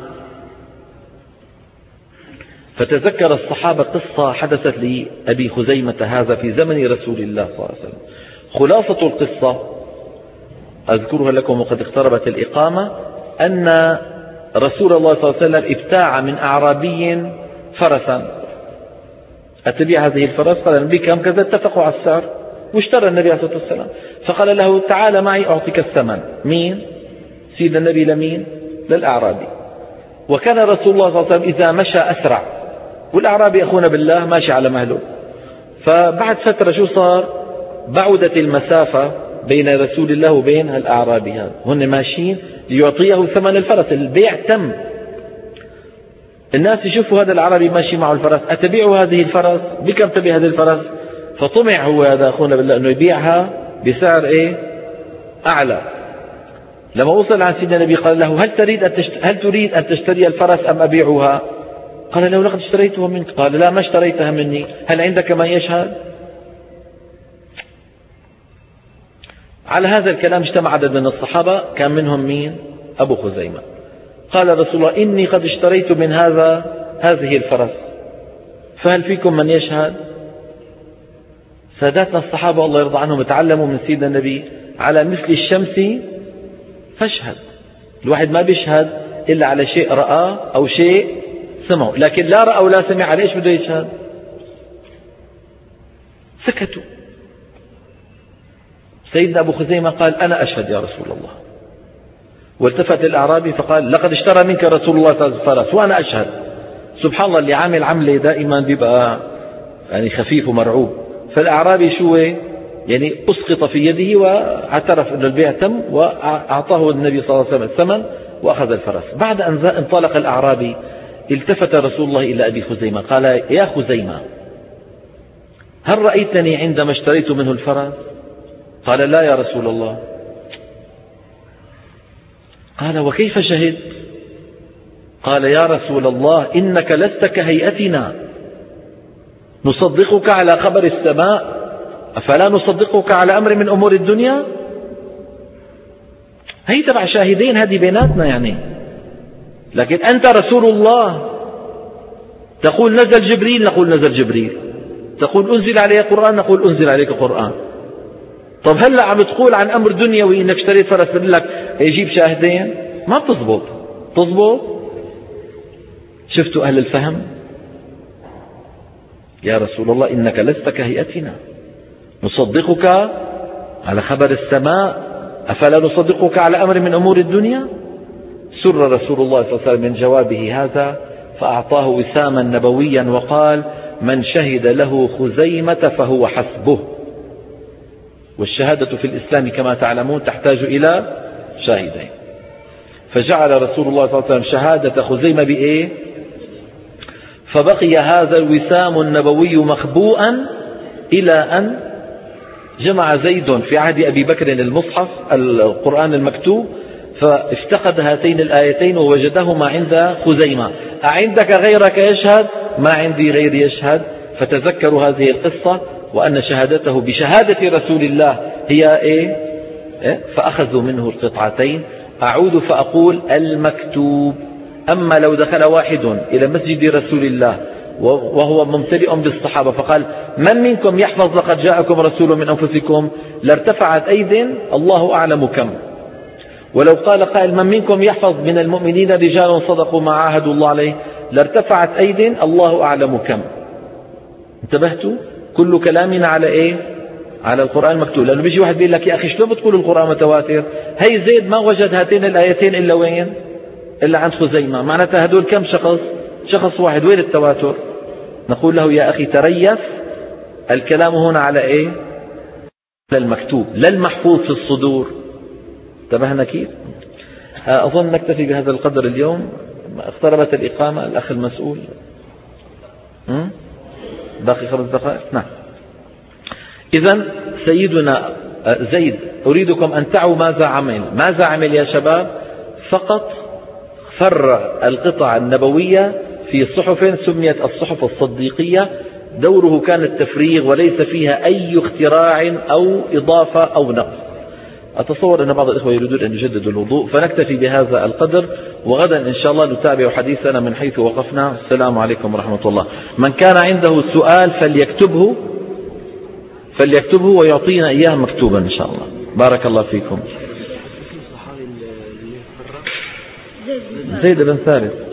Speaker 1: فتذكر الصحابة قصة حدثت لأبي خزيمة هذا في زمن رسول الله صلى الله عليه وسلم. خلاصة القصة أذكرها لكم وقد اقتربت الإقامة، أن رسول الله صلى الله عليه وسلم ابتاع من أعرابي فرسا. أتبيع هذه الفرس؟ قال النبي كم كذا، اتفقوا على السعر واشترى النبي عليه الصلاة والسلام. فقال له تعال معي أعطيك الثمن. مين؟ سيد النبي لمين؟ للأعرابي. وكان رسول الله صلى الله عليه وسلم إذا مشى أسرع، والأعرابي أخونا بالله ماشي على مهله. فبعد فترة شو صار؟ بعدت المسافة بين رسول الله وبين الأعرابي هذا، هن ماشيين ليعطيه ثمن الفرس. البيع تم، الناس يشوفوا هذا الأعرابي ماشي معه الفرس، أتبيع هذه الفرس؟ بكم تبيع هذه الفرس؟ فطمع هو هذا أخونا بالله أنه يبيعها بسعر أعلى. لما وصل عن سيدنا النبي قال له هل تريد أن تشتري الفرس أم أبيعها؟ قال له لقد اشتريتها منك. قال لا، ما اشتريتها مني، هل عندك من يشهد؟ على هذا الكلام اجتمع عدد من الصحابة، كان منهم مين؟ أبو خزيمة. قال رسول الله إني قد اشتريت من هذه الفرس، فهل فيكم من يشهد؟ ساداتنا الصحابة الله يرضى عنهم تعلموا من سيدنا النبي على مثل الشمس فاشهد. الواحد ما بيشهد إلا على شيء رأى أو شيء سمعه، لكن لا رأى ولا سمع، على إيش بده يشهد؟ سكتوا. سيدنا أبو خزيمة قال أنا أشهد يا رسول الله. والتفت الأعرابي فقال لقد اشترى منك رسول الله صلى الله عليه وسلم وأنا أشهد. سبحان الله، اللي عامل عملة دائما بيبقى يعني خفيف ومرعوب. فالأعرابي شو يعني أسقط في يده واعترف أن البيع تم، وأعطاه النبي صلى الله عليه وسلم الثمن وأخذ الفرس. بعد أن انطلق الأعرابي التفت رسول الله إلى أبي خزيمة قال يا خزيمة، هل رأيتني عندما اشتريت منه الفرس؟ قال لا يا رسول الله. قال وكيف شهدت؟ قال يا رسول الله إنك لست كهيئتنا، نصدقك على خبر السماء أفلا نصدقك على أمر من أمور الدنيا؟ هي تبع شاهدين، هذه بيناتنا يعني. لكن أنت رسول الله، تقول نزل جبريل نقول نزل جبريل، تقول أنزل عليك قرآن نقول أنزل عليك قرآن. طب هلأ عم تقول عن أمر دنيوي إنك اشتريت فرس، بقول لك يجيب شاهدين؟ ما بتزبط. تزبط؟ شفتوا أهل الفهم؟ يا رسول الله إنك لست كهيئتنا، نصدقك على خبر السماء أفلا نصدقك على أمر من أمور الدنيا؟ سر رسول الله صلى الله عليه وسلم من جوابه هذا، فأعطاه وساما نبويا وقال من شهد له خزيمة فهو حسبه. والشهادة في الإسلام كما تعلمون تحتاج إلى شاهدين. فجعل رسول الله صلى الله عليه وسلم شهادة خزيمة بإيه؟ فبقي هذا الوسام النبوي مخبوءا إلى أن جمع زيد في عهد أبي بكر المصحف القرآن المكتوب، فافتقد هاتين الآيتين ووجدهما عند خزيمة. أعندك غيرك يشهد؟ ما عندي غير يشهد. فتذكروا هذه القصة، وأن شهادته بشهادة رسول الله هي إيه؟ فأخذوا منه القطعتين. أعود فأقول المكتوب. أما لو دخل واحد إلى مسجد رسول الله وهو ممتلئ بالصحابة فقال من منكم يحفظ لقد جاءكم رسول من أنفسكم، لارتفعت أيد الله أعلم كم. ولو قال قائل من منكم يحفظ من المؤمنين رجال صدقوا ما عاهدوا الله عليه، لارتفعت أيد الله أعلم كم. انتبهتوا؟ كل كلامنا على إيه؟ على القرآن المكتوب. لأنه بيجي واحد بيقول لك يا أخي شلون بتقول القرآن متواتر؟ هي زيد ما وجد هاتين الآيتين إلا وين؟ إلا عند خزيمة. معناتها هدول كم شخص واحد، وين التواتر؟ نقول له يا أخي تريث، الكلام هنا على إيه؟ على المكتوب لا المحفوظ في الصدور. انتبهنا كيف؟ أظن نكتفي بهذا القدر اليوم. اقتربت الإقامة. الأخ المسؤول باقي 5 دقائق. نعم. إذن سيدنا زيد أريدكم أن تعوا ماذا عمل يا شباب؟ فقط فرغ القطع النبوية في صحف سميت الصحف الصديقية. دوره كان التفريغ وليس فيها أي اختراع أو إضافة أو نقص. أتصور أن بعض الإخوة يريدون أن يجددوا الوضوء، فنكتفي بهذا القدر، وغدا إن شاء الله نتابع حديثنا من حيث وقفنا. السلام عليكم ورحمة الله. من كان عنده سؤال فليكتبه ويعطينا إياه مكتوبا إن شاء الله. بارك الله فيكم. زيد بن ثابت.